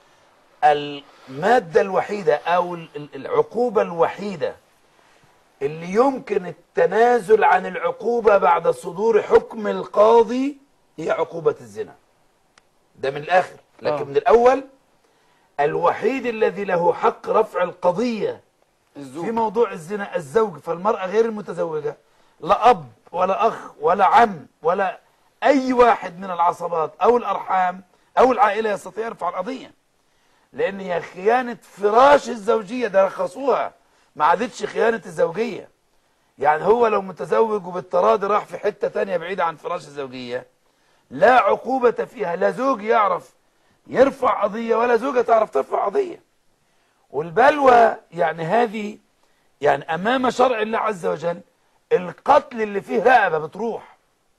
المادة الوحيدة او العقوبة الوحيدة اللي يمكن التنازل عن العقوبة بعد صدور حكم القاضي هي عقوبة الزنا. ده من الآخر، لكن آه. من الأول الوحيد الذي له حق رفع القضية الزوج. في موضوع الزنا الزوج. فالمرأة غير المتزوجة لا أب ولا أخ ولا عم ولا أي واحد من العصبات أو الأرحام أو العائلة يستطيع يرفع القضية، لأن هي خيانة فراش الزوجية، ده رخصوها، ما عادتش خيانة الزوجية. يعني هو لو متزوج وبالتراضي راح في حتة تانية بعيدة عن فراش الزوجية، لا عقوبة فيها، لا زوج يعرف يرفع قضية ولا زوجة تعرف ترفع قضية. والبلوى يعني هذه يعني أمام شرع الله عز وجل القتل اللي فيه رقبة بتروح.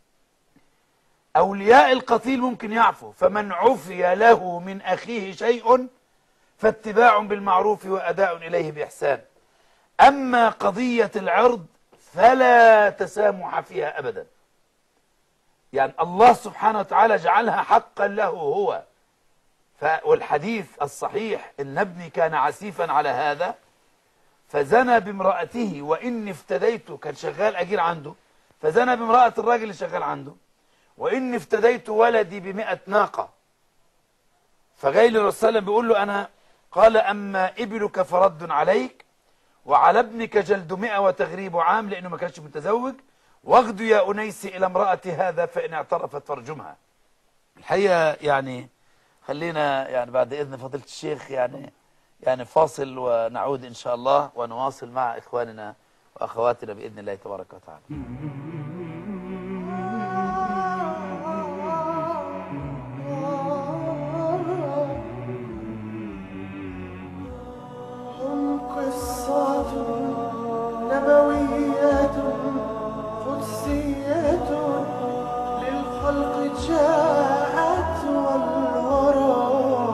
أولياء القتيل ممكن يعفو، فمن عفي له من أخيه شيء فاتباع بالمعروف وأداء إليه بإحسان. أما قضية العرض فلا تسامح فيها أبدا. يعني الله سبحانه وتعالى جعلها حقا له هو. والحديث الصحيح إن ابني كان عسيفا على هذا فزنى بامرأته وإني افتديت، كان شغال أجير عنده، فزنى بامرأة الراجل اللي شغال عنده، وإني افتديت ولدي بمئة ناقة. فجاي للرسول صلى الله عليه وسلم بيقول له أنا، قال أما إبلك فرد عليك وعلى ابنك جلد مئة وتغريب عام لأنه ما كانش متزوج، واغدو يا أنيس إلى امرأة هذا فإن اعترفت فارجمها. الحقيقة يعني خلينا يعني بعد إذن فضيلة الشيخ يعني يعني فاصل ونعود إن شاء الله ونواصل مع إخواننا وأخواتنا بإذن الله تبارك وتعالى. هم قصة نبوية قدسية للخلق جاءت والورى،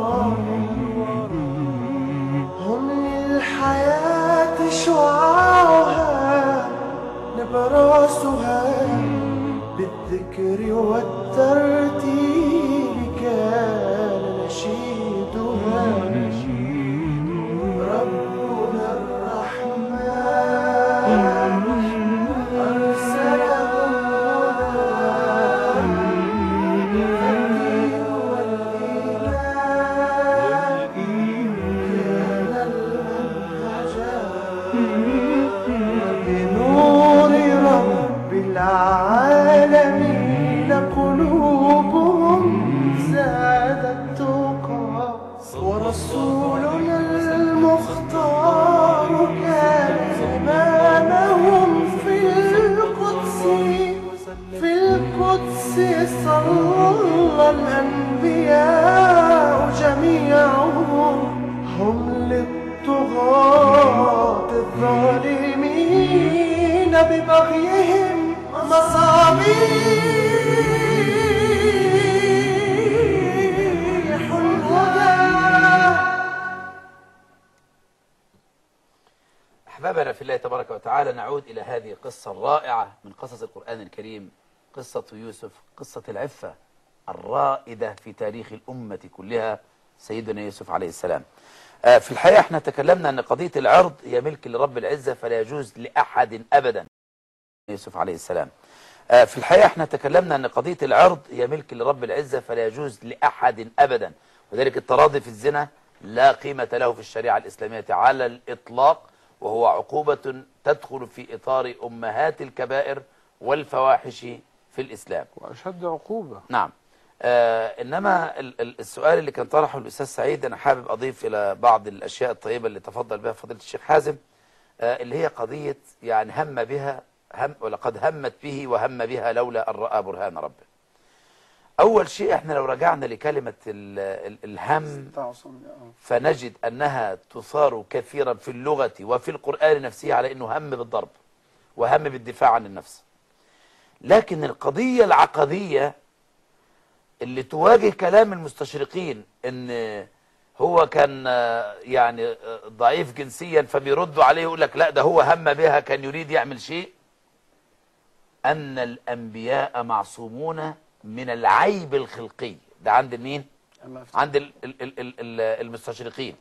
هم للحياة شعاعها نبراسها، بالذكر والترتيب كان نشيدها. ربنا الرحمن أرسله الدين والإيمان كان المنهجا، وبنور رب العالمين قلوبهم زادت تقى، ورسولنا المختار كان إمامهم في القدس، في القدس صلى الأنبياء جميعهم، هم للطغاة الظالمين ببغيهم مصابيح الهدى. أحبابنا في الله تبارك وتعالى، نعود إلى هذه القصة الرائعة من قصص القرآن الكريم، قصة يوسف، قصة العفة الرائدة في تاريخ الأمة كلها، سيدنا يوسف عليه السلام. آه في الحقيقة احنا تكلمنا أن قضية العرض هي ملك لرب العزة فلا يجوز لأحد أبدا. يوسف عليه السلام. آه في الحقيقة احنا تكلمنا أن قضية العرض هي ملك لرب العزة فلا يجوز لأحد أبدا، وذلك التراضي في الزنا لا قيمة له في الشريعة الإسلامية على الإطلاق، وهو عقوبة تدخل في إطار أمهات الكبائر والفواحش في الإسلام، وأشد عقوبة. نعم. آه إنما السؤال اللي كان طرحه الأستاذ سعيد، أنا حابب أضيف إلى بعض الأشياء الطيبة اللي تفضل بها فضيلة الشيخ حازم، آه اللي هي قضية يعني هم بها هم ولقد همت به وهم بها لولا أن رأى برهان ربه. أول شيء احنا لو رجعنا لكلمة ال ال الهم فنجد أنها تثار كثيرا في اللغة وفي القرآن نفسه على أنه هم بالضرب وهم بالدفاع عن النفس. لكن القضية العقدية اللي تواجه كلام المستشرقين ان هو كان يعني ضعيف جنسيا فبيردوا عليه يقول لك لا ده هو هم بها كان يريد يعمل شيء، أن الأنبياء معصومون من العيب الخلقي. ده عند مين؟ عند ال ال ال ال المستشرقين.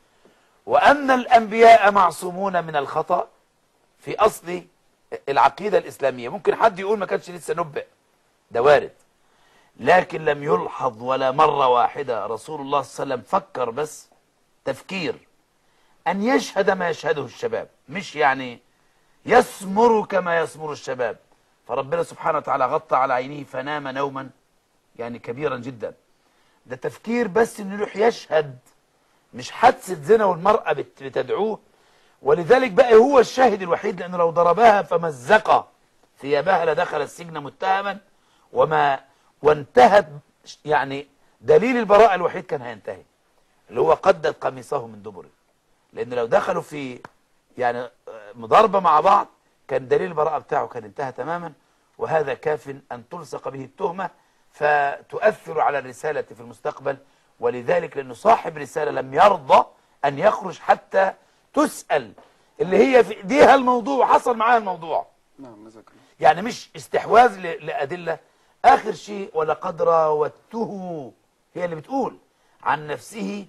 وأن الأنبياء معصومون من الخطأ في أصل العقيدة الإسلامية. ممكن حد يقول ما كانش لسه نبئ، ده وارد، لكن لم يلحظ ولا مرة واحدة رسول الله صلى الله عليه وسلم فكر بس تفكير أن يشهد ما يشهده الشباب، مش يعني يسمر كما يسمر الشباب. فربنا سبحانه وتعالى غطى على عينيه فنام نوما يعني كبيرا جدا. ده تفكير بس انه يروح يشهد، مش حادثة زنا والمرأة بتدعوه. ولذلك بقى هو الشاهد الوحيد، لأنه لو ضربها فمزق ثيابها لدخل السجن متهما وما وانتهت يعني دليل البراءة الوحيد كان هينتهي، اللي هو قدت قميصه من دبره. لأن لو دخلوا في يعني مضاربة مع بعض كان دليل البراءة بتاعه كان انتهى تماما، وهذا كاف أن تلصق به التهمة فتؤثر على الرسالة في المستقبل. ولذلك لأنه صاحب رسالة لم يرضى أن يخرج حتى تسأل، اللي هي في ايديها الموضوع وحصل معاها الموضوع. نعم نذكر. يعني مش استحواذ لأدلة. آخر شيء ولقد راودته، هي اللي بتقول عن نفسه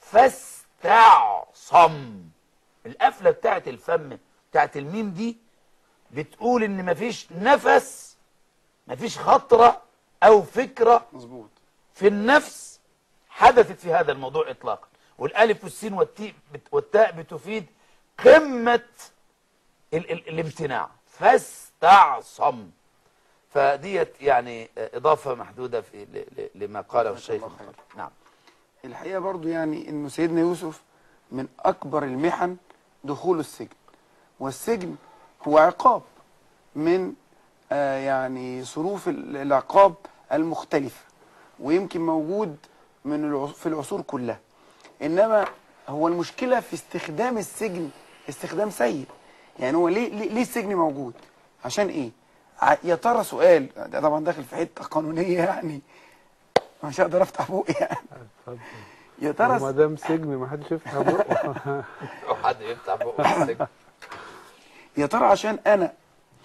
فاستعصم. القفلة بتاعت الفم بتاعت الميم دي بتقول ان مفيش نفس، مفيش خطرة او فكرة مظبوط في النفس حدثت في هذا الموضوع اطلاقا. والالف والسين والتاء بتفيد قمة ال ال الامتناع، فاستعصم. فديت يعني إضافة محدودة في ل ل لما قاله الشيخ. نعم. الحقيقة برضو يعني انه سيدنا يوسف من اكبر المحن دخول السجن، والسجن هو عقاب من آه يعني صنوف العقاب المختلفة، ويمكن موجود من العص- في العصور كلها. انما هو المشكلة في استخدام السجن استخدام سيء. يعني هو ليه ليه, ليه السجن موجود؟ عشان ايه؟ ع- يا ترى سؤال ده طبعا داخل في حتة قانونية يعني مش هقدر افتح بوقي يعني. اتفضل. يا ترى ما دام سجن ما حدش يفتح بقه. لو حد يفتح بقه في السجن. يا ترى عشان انا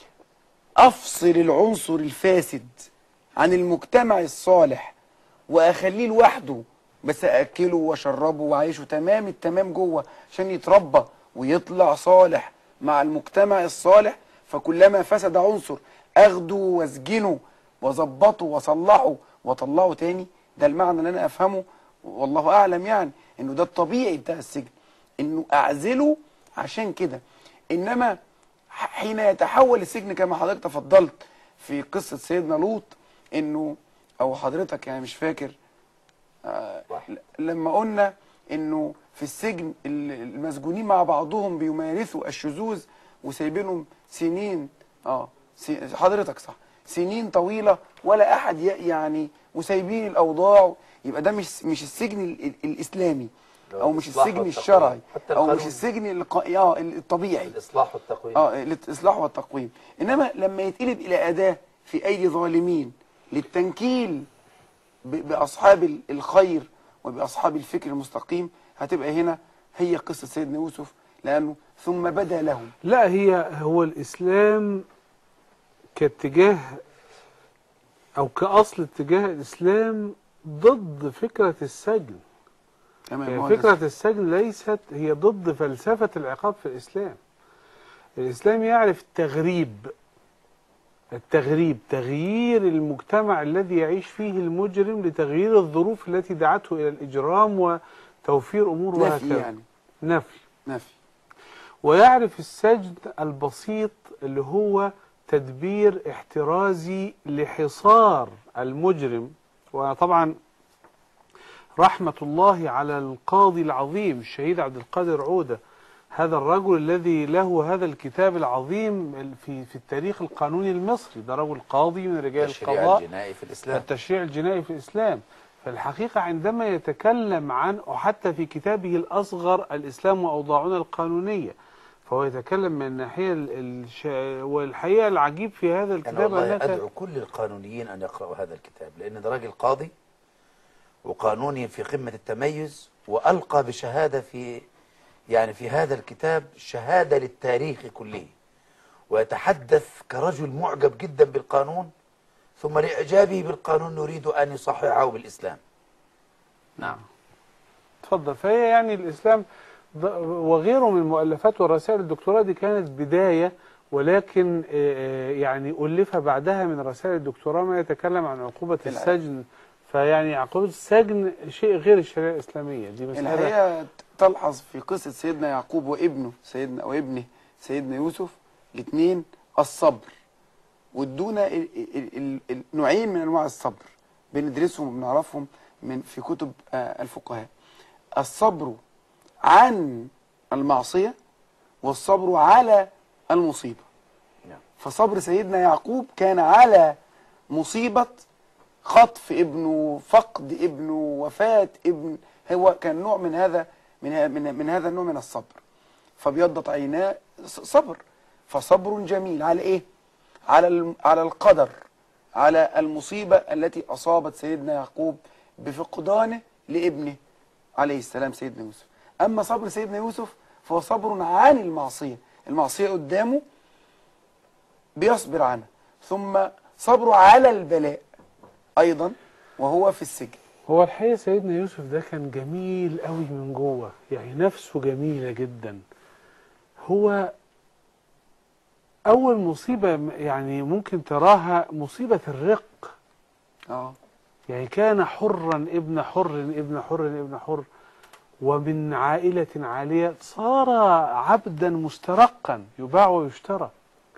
افصل العنصر الفاسد عن المجتمع الصالح واخليه لوحده، بس اكله واشربه واعيشه تمام التمام جوه عشان يتربى ويطلع صالح مع المجتمع الصالح، فكلما فسد عنصر اخده واسجنه واظبطه واصلحه واطلعه تاني. ده المعنى اللي انا افهمه والله اعلم، يعني انه ده الطبيعي بتاع السجن، انه اعزله عشان كده. انما حين يتحول السجن كما حضرتك تفضلت في قصة سيدنا لوط، انه او حضرتك يعني مش فاكر آه لما قلنا انه في السجن المسجونين مع بعضهم بيمارسوا الشذوذ وسايبينهم سنين، اه سي- حضرتك صح، سنين طويلة ولا احد ي- يعني وسايبين الاوضاع. يبقى ده مش مش السجن ال- ال- الاسلامي، او مش الإصلاح السجن والتقويم. الشرعي، حتى او مش القانون. السجن الق- اه الطبيعي، الإصلاح والتقويم. اه الاصلاح والتقويم. انما لما يتقلب الى اداه في ايدي ظالمين للتنكيل ب- باصحاب ال- الخير وباصحاب الفكر المستقيم، هتبقى هنا هي قصه سيدنا يوسف، لانه ثم بدا لهم. لا، هي هو الإسلام كاتجاه أو كأصل اتجاه الإسلام ضد فكرة السجن. تمام. يعني هو ده فكرة السجن ليست هي ضد فلسفة العقاب في الإسلام. الإسلام يعرف التغريب، التغريب تغيير المجتمع الذي يعيش فيه المجرم لتغيير الظروف التي دعته إلى الإجرام وتوفير أمور نفي وهكذا. يعني نفي. نفي. ويعرف السجن البسيط اللي هو تدبير احترازي لحصار المجرم. وطبعا رحمة الله على القاضي العظيم الشهيد عبد القادر عودة، هذا الرجل الذي له هذا الكتاب العظيم في في التاريخ القانوني المصري. ده رجل قاضي من رجال التشريع القضاء، الجنائي في الإسلام. التشريع الجنائي في الإسلام. فالحقيقة عندما يتكلم عن، وحتى في كتابه الأصغر الإسلام وأوضاعنا القانونية، فهو يتكلم من الناحية ال- الش... والحقيقة العجيب في هذا أنا الكتاب والله أنك أدعو كل القانونيين أن يقرأوا هذا الكتاب، لأن ده راجل قاضي وقانوني في قمة التميز، وألقى بشهادة في يعني في هذا الكتاب شهادة للتاريخ كله، ويتحدث كرجل معجب جدا بالقانون، ثم لإعجابه بالقانون يريد أن يصححه بالإسلام. نعم. تفضل. فهي يعني الإسلام ض- وغيره من المؤلفات والرسائل الدكتوراه دي كانت بداية، ولكن آه، يعني ألف بعدها من رسائل الدكتوراه ما يتكلم عن عقوبة السجن. فيعني عقوبة السجن شيء غير الشريعة الإسلامية، دي مسألة. الحقيقه تلحظ في قصه سيدنا يعقوب وابنه سيدنا او ابنه سيدنا يوسف الاثنين الصبر، وادونا ال- ال- ال- ال- نوعين من انواع الصبر بندرسهم وبنعرفهم من في كتب آه، الفقهاء. الصبر عن المعصيه والصبر على المصيبه. نعم. فصبر سيدنا يعقوب كان على مصيبه خطف ابنه، فقد ابنه، وفاة ابن، هو كان نوع من هذا من ه- من, من هذا النوع من الصبر. فبيضت عيناه ص- صبر. فصبر جميل على ايه؟ على الم- على القدر، على المصيبة التي أصابت سيدنا يعقوب بفقدانه لابنه عليه السلام سيدنا يوسف. أما صبر سيدنا يوسف فهو صبر عن المعصية، المعصية قدامه بيصبر عنها، ثم صبره على البلاء أيضا وهو في السجن. هو الحقيقة سيدنا يوسف ده كان جميل قوي من جوه، يعني نفسه جميلة جدا. هو أول مصيبة يعني ممكن تراها مصيبة الرق. اه يعني كان حرا ابن حر ابن حر ابن حر، ومن عائلة عالية صار عبدا مسترقا يباع ويشترى.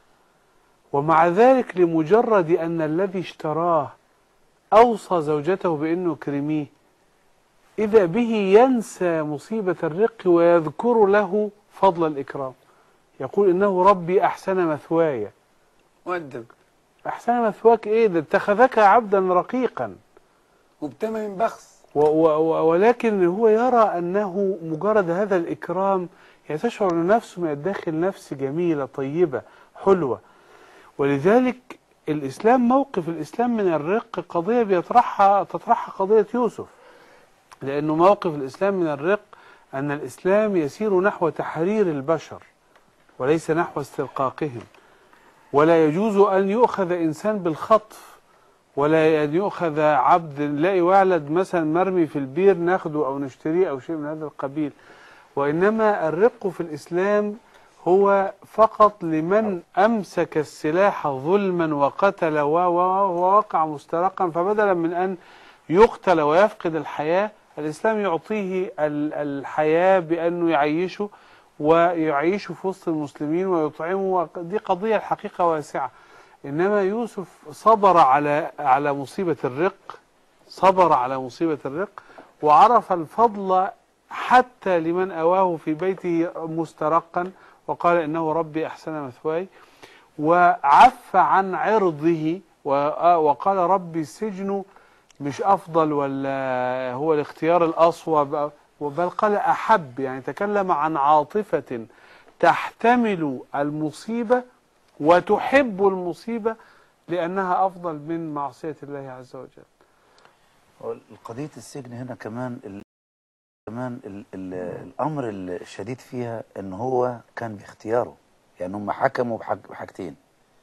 ومع ذلك لمجرد أن الذي اشتراه أوصى زوجته بأنه كرميه، إذا به ينسى مصيبة الرق ويذكر له فضل الإكرام. يقول إنه ربي أحسن مثواي. مؤدب. أحسن مثواك إيه؟ ده اتخذك عبدا رقيقا وبتمن بخس. و و ولكن هو يرى أنه مجرد هذا الإكرام يعني تشعر أن نفسه من الداخل نفس جميلة طيبة حلوة. ولذلك الإسلام، موقف الإسلام من الرق قضية بيطرحها تطرحها قضية يوسف، لأنه موقف الإسلام من الرق أن الإسلام يسير نحو تحرير البشر وليس نحو استرقاقهم. ولا يجوز أن يؤخذ إنسان بالخطف، ولا أن يؤخذ عبد نلاقي ولد مثلا مرمي في البير ناخده أو نشتريه أو شيء من هذا القبيل. وإنما الرق في الإسلام هو فقط لمن أمسك السلاح ظلما وقتل ووقع مسترقا، فبدلا من أن يقتل ويفقد الحياة الإسلام يعطيه الحياة بأنه يعيشه ويعيشه في وسط المسلمين ويطعمه. دي قضية الحقيقة واسعة. إنما يوسف صبر على على مصيبة الرق، صبر على مصيبة الرق وعرف الفضل حتى لمن أواه في بيته مسترقا وقال إنه ربي أحسن مثواي، وعف عن عرضه وقال ربي السجن مش أفضل ولا هو الاختيار الأصوب، بل قال أحب، يعني تكلم عن عاطفة تحتمل المصيبة وتحب المصيبة لأنها أفضل من معصية الله عز وجل. قضية السجن هنا كمان ال... كمان ال... ال... الأمر الشديد فيها أن هو كان باختياره، يعني هم حكموا بحاج... بحاجتين،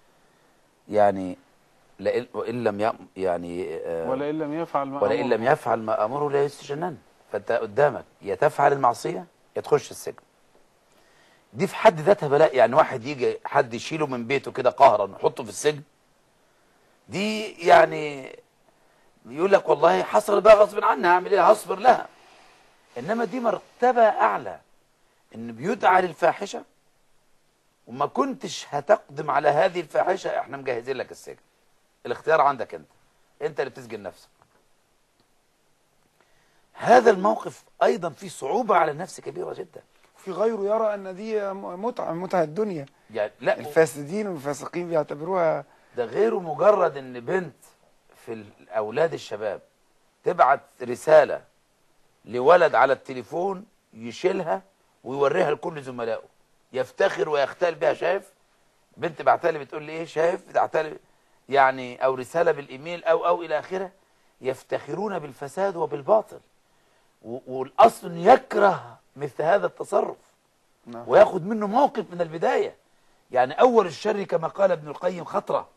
يعني لإن وإن لم ي... يعني آه ولئن لم يفعل ما ولئن لم يفعل ما أمره لا يسجنن. فأنت قدامك يا تفعل المعصية يا تخش السجن. دي في حد ذاتها بلاء، يعني واحد يجي حد يشيله من بيته كده قهرا ويحطه في السجن، دي يعني يقول لك والله حصل بقى غصب عني هعمل ايه، هصبر لها. انما دي مرتبه اعلى، ان بيدعى للفاحشه وما كنتش هتقدم على هذه الفاحشه احنا مجهزين لك السجن. الاختيار عندك انت، انت اللي بتسجن نفسك. هذا الموقف ايضا فيه صعوبه على النفس كبيره جدا. في غيره يرى ان دي متعه متعه الدنيا، يعني لا، الفاسدين والفاسقين بيعتبروها. ده غيره مجرد ان بنت في الاولاد الشباب تبعت رساله لولد على التليفون يشيلها ويوريها لكل زملائه يفتخر ويختال بها. شايف بنت بعتها لي بتقول لي ايه، شايف بعتها لي يعني، او رساله بالايميل او او الى اخره. يفتخرون بالفساد وبالباطل، والاصل ان يكره مثل هذا التصرف وياخذ منه موقف من البدايه. يعني اول الشر كما قال ابن القيم خطره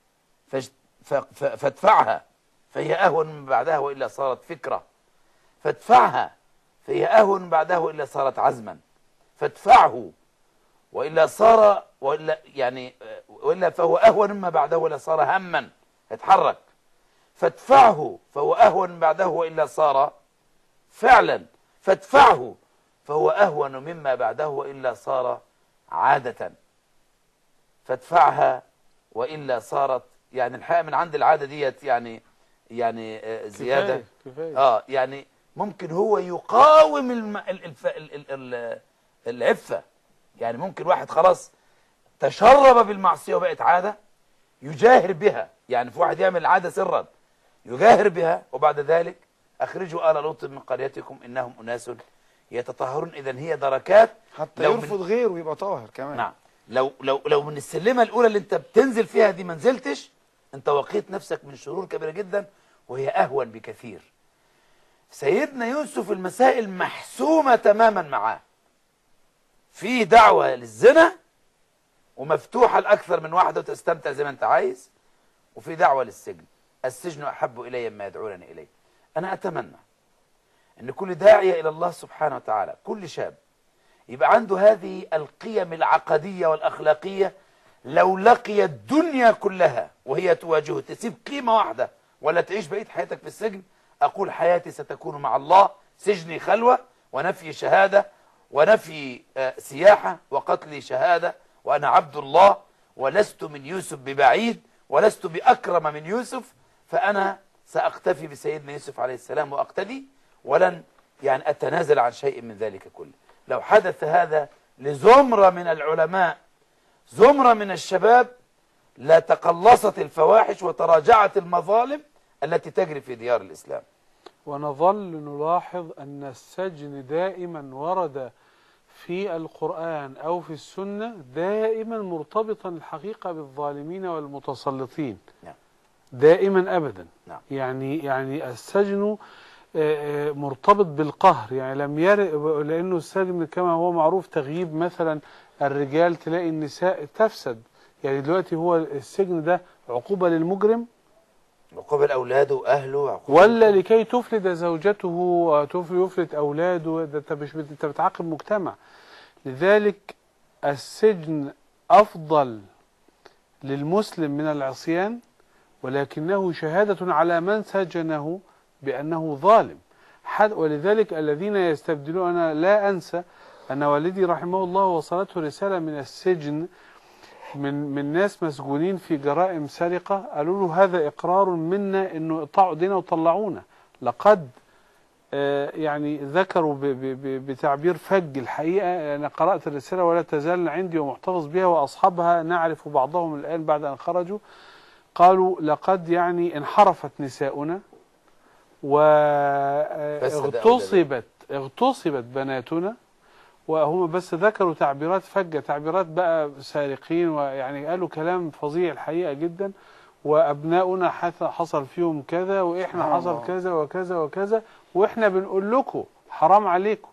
فادفعها فهي اهون من بعدها والا صارت فكره، فادفعها فهي اهون من بعدها والا صارت عزما، فادفعه والا صار والا يعني والا فهو اهون مما بعده والا صار هما اتحرك، فادفعه فهو اهون من بعده والا صار فعلا، فادفعه فهو اهون مما بعده والا صار عاده، فادفعها والا صارت. يعني الحقيقه من عند العاده ديت يعني يعني آه زياده كفاية. كفاية. اه يعني ممكن هو يقاوم الم... الف... ال... ال... ال... العفه. يعني ممكن واحد خلاص تشرب بالمعصيه وبقت عاده يجاهر بها. يعني في واحد يعمل العاده سرا يجاهر بها، وبعد ذلك اخرجوا آل لوط من قريتكم انهم اناس يتطهرون. اذا هي دركات حتى يرفض من... غيره ويبقى طاهر كمان. نعم. لو لو لو من السلمه الاولى اللي انت بتنزل فيها دي ما نزلتش، انت وقيت نفسك من شرور كبيره جدا وهي اهون بكثير. سيدنا يوسف المسائل محسومه تماما معاه. في دعوه للزنا ومفتوحه لاكثر من واحده وتستمتع زي ما انت عايز، وفي دعوه للسجن. السجن احب الي مما يدعونني اليه. انا اتمنى ان كل داعيه الى الله سبحانه وتعالى، كل شاب يبقى عنده هذه القيم العقديه والاخلاقيه. لو لقي الدنيا كلها وهي تواجهه تسيب قيمه واحده ولا تعيش بقيه حياتك في السجن، اقول حياتي ستكون مع الله، سجني خلوه ونفي شهادة ونفي آه، سياحة وقتل شهادة، وأنا عبد الله ولست من يوسف ببعيد ولست بأكرم من يوسف، فأنا سأقتفي بسيدنا يوسف عليه السلام وأقتدي، ولن يعني أتنازل عن شيء من ذلك كله. لو حدث هذا لزمرة من العلماء، زمرة من الشباب، لا تقلصت الفواحش وتراجعت المظالم التي تجري في ديار الإسلام. ونظل نلاحظ أن السجن دائما ورد في القرآن أو في السنة دائما مرتبطا الحقيقة بالظالمين والمتسلطين. نعم. دائما أبدا. نعم. يعني يعني السجن آه، آه، مرتبط بالقهر، يعني لم يرد، لأنه السجن كما هو معروف تغييب مثلا الرجال تلاقي النساء تفسد. يعني دلوقتي هو السجن ده عقوبة للمجرم عقوبة أولاده وأهله، عقوبة ولا لكي تفلت زوجته ويفلت أولاده؟ ده انت مش بت- انت بتعاقب مجتمع. لذلك السجن أفضل للمسلم من العصيان، ولكنه شهادة على من سجنه بأنه ظالم. حد ولذلك الذين يستبدلون، أنا لا أنسى أن والدي رحمه الله وصلته رسالة من السجن من من ناس مسجونين في جرائم سرقة، قالوا له هذا إقرار منا إنه اقطعوا ايدينا وطلعونا. لقد آه، يعني ذكروا ب- ب- ب- بتعبير فج الحقيقة. أنا قرأت الرسالة ولا تزال عندي ومحتفظ بها، وأصحابها نعرف بعضهم الآن بعد أن خرجوا. قالوا لقد يعني انحرفت نساؤنا واغتصبت اغتصبت بناتنا، وهم بس ذكروا تعبيرات فجة، تعبيرات بقى سارقين، ويعني قالوا كلام فظيع الحقيقة جدا. وأبناؤنا حث- حصل فيهم كذا، وإحنا سبحان حصل الله. كذا وكذا وكذا، وإحنا بنقول لكم حرام عليكم.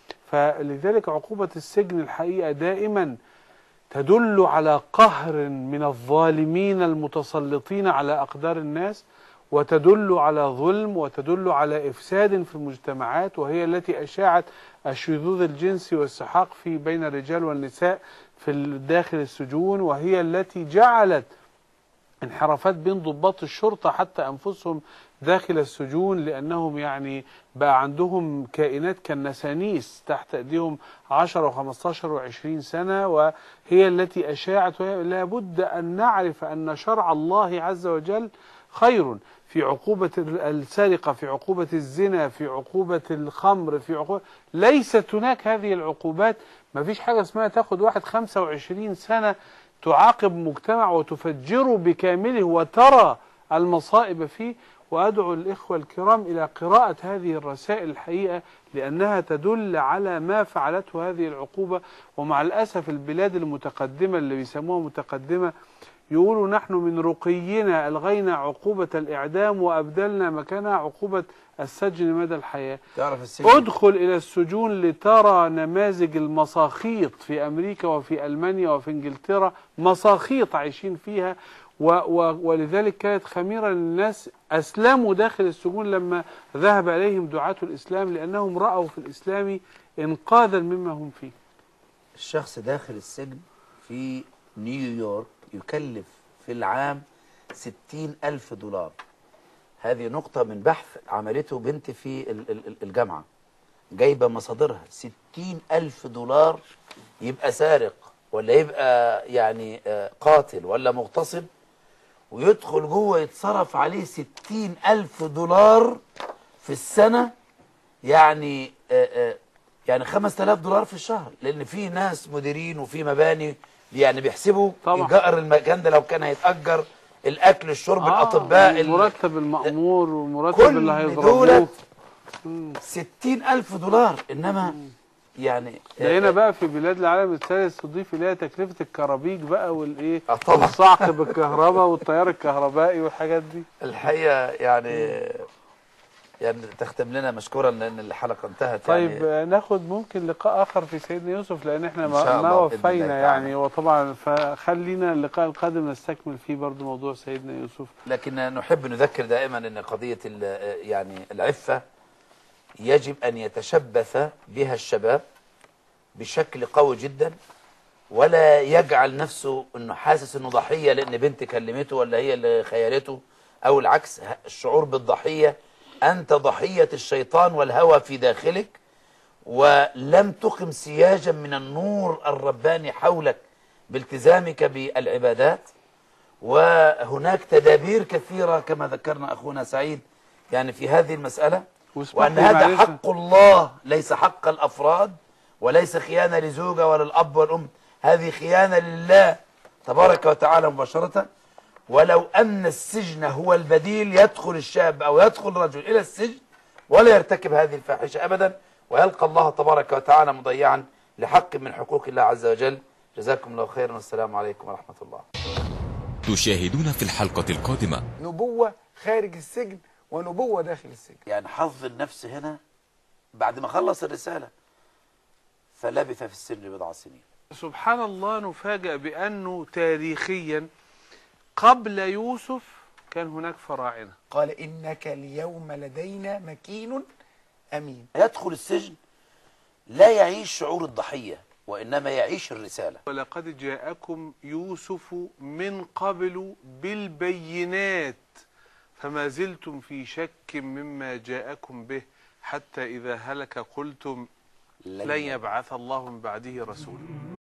فلذلك عقوبة السجن الحقيقة دائما تدل على قهر من الظالمين المتسلطين على أقدار الناس، وتدل على ظلم، وتدل على إفساد في المجتمعات، وهي التي أشاعت الشذوذ الجنسي والسحاق في بين الرجال والنساء في داخل السجون، وهي التي جعلت انحرافات بين ضباط الشرطة حتى أنفسهم داخل السجون، لأنهم يعني بقى عندهم كائنات كالنسانيس تحت أيديهم عشرة وخمستاشر وعشرين سنة، وهي التي أشاعت. لابد أن نعرف أن شرع الله عز وجل خير في عقوبة السرقة، في عقوبة الزنا، في عقوبة الخمر، في عقوبة ليست هناك هذه العقوبات. ما فيش حاجة اسمها تاخد واحد خمسة وعشرين سنة تعاقب مجتمع وتفجره بكامله وترى المصائب فيه. وأدعو الإخوة الكرام إلى قراءة هذه الرسائل الحقيقة، لأنها تدل على ما فعلته هذه العقوبة. ومع الأسف البلاد المتقدمة اللي بيسموها متقدمة يقولوا نحن من رقينا ألغينا عقوبة الإعدام وأبدلنا مكانها عقوبة السجن مدى الحياة. تعرف السجن ادخل إلى السجون لترى نماذج المساخيط في أمريكا وفي ألمانيا وفي إنجلترا، مساخيط عايشين فيها. و و ولذلك كانت خميرة للناس أسلموا داخل السجون لما ذهب إليهم دعاة الإسلام، لأنهم رأوا في الإسلام إنقاذا مما هم فيه. الشخص داخل السجن في نيويورك يكلف في العام ستين ألف دولار. هذه نقطة من بحث عملته بنتي في ال- ال- الجامعة، جايبة مصادرها. ستين ألف دولار يبقى سارق ولا يبقى يعني آه، قاتل ولا مغتصب، ويدخل جوه يتصرف عليه ستين ألف دولار في السنة، يعني آه، آه، يعني خمسة آلاف دولار في الشهر. لأن في ناس مديرين وفي مباني يعني بيحسبوا طبعا. إيجار المكان ده لو كان هيتأجر، الأكل الشرب آه الأطباء ال- المرتب المأمور والمرتب كل اللي هيضربوه. دولت ستين ألف دولار. إنما يعني ده هنا بقى في بلاد العالم الثالث تضيف إليها تكلفة الكرابيج بقى والإيه آه طبعا. والصعق بالكهرباء والتيار الكهربائي والحاجات دي. الحقيقة يعني يعني تختم لنا مشكورا لأن الحلقة انتهت. طيب يعني آه، ناخد ممكن لقاء آخر في سيدنا يوسف، لأن احنا إن ما, شاء ما الله بإذن وفينا الله يعني. تعالى. وطبعا فخلينا اللقاء القادم نستكمل فيه برضو موضوع سيدنا يوسف. لكن نحب نذكر دائما أن قضية ال- يعني العفة يجب أن يتشبث بها الشباب بشكل قوي جدا، ولا يجعل نفسه أنه حاسس أنه ضحية لأن بنت كلمته ولا هي اللي خيرته، أو العكس. الشعور بالضحية، أنت ضحية الشيطان والهوى في داخلك، ولم تقم سياجا من النور الرباني حولك بالتزامك بالعبادات. وهناك تدابير كثيرة كما ذكرنا أخونا سعيد يعني في هذه المسألة، وأن هذا حق الله ليس حق الأفراد، وليس خيانة لزوجة ولا الأب والأم، هذه خيانة لله تبارك وتعالى مباشرة. ولو أن السجن هو البديل يدخل الشاب أو يدخل الرجل إلى السجن ولا يرتكب هذه الفاحشة أبدا، ويلقى الله تبارك وتعالى مضيعا لحق من حقوق الله عز وجل. جزاكم الله خيرا والسلام عليكم ورحمة الله. تشاهدون في الحلقة القادمة نبوة خارج السجن ونبوة داخل السجن. يعني حظ النفس هنا بعد ما خلص الرسالة فلبث في السجن بضع سنين. سبحان الله، نفاجأ بأنه تاريخيا قبل يوسف كان هناك فراعنة. قال إنك اليوم لدينا مكين أمين. يدخل السجن لا يعيش شعور الضحية وإنما يعيش الرسالة. ولقد جاءكم يوسف من قبل بالبينات فما زلتم في شك مما جاءكم به حتى إذا هلك قلتم لن يبعث الله من بعده رسولا.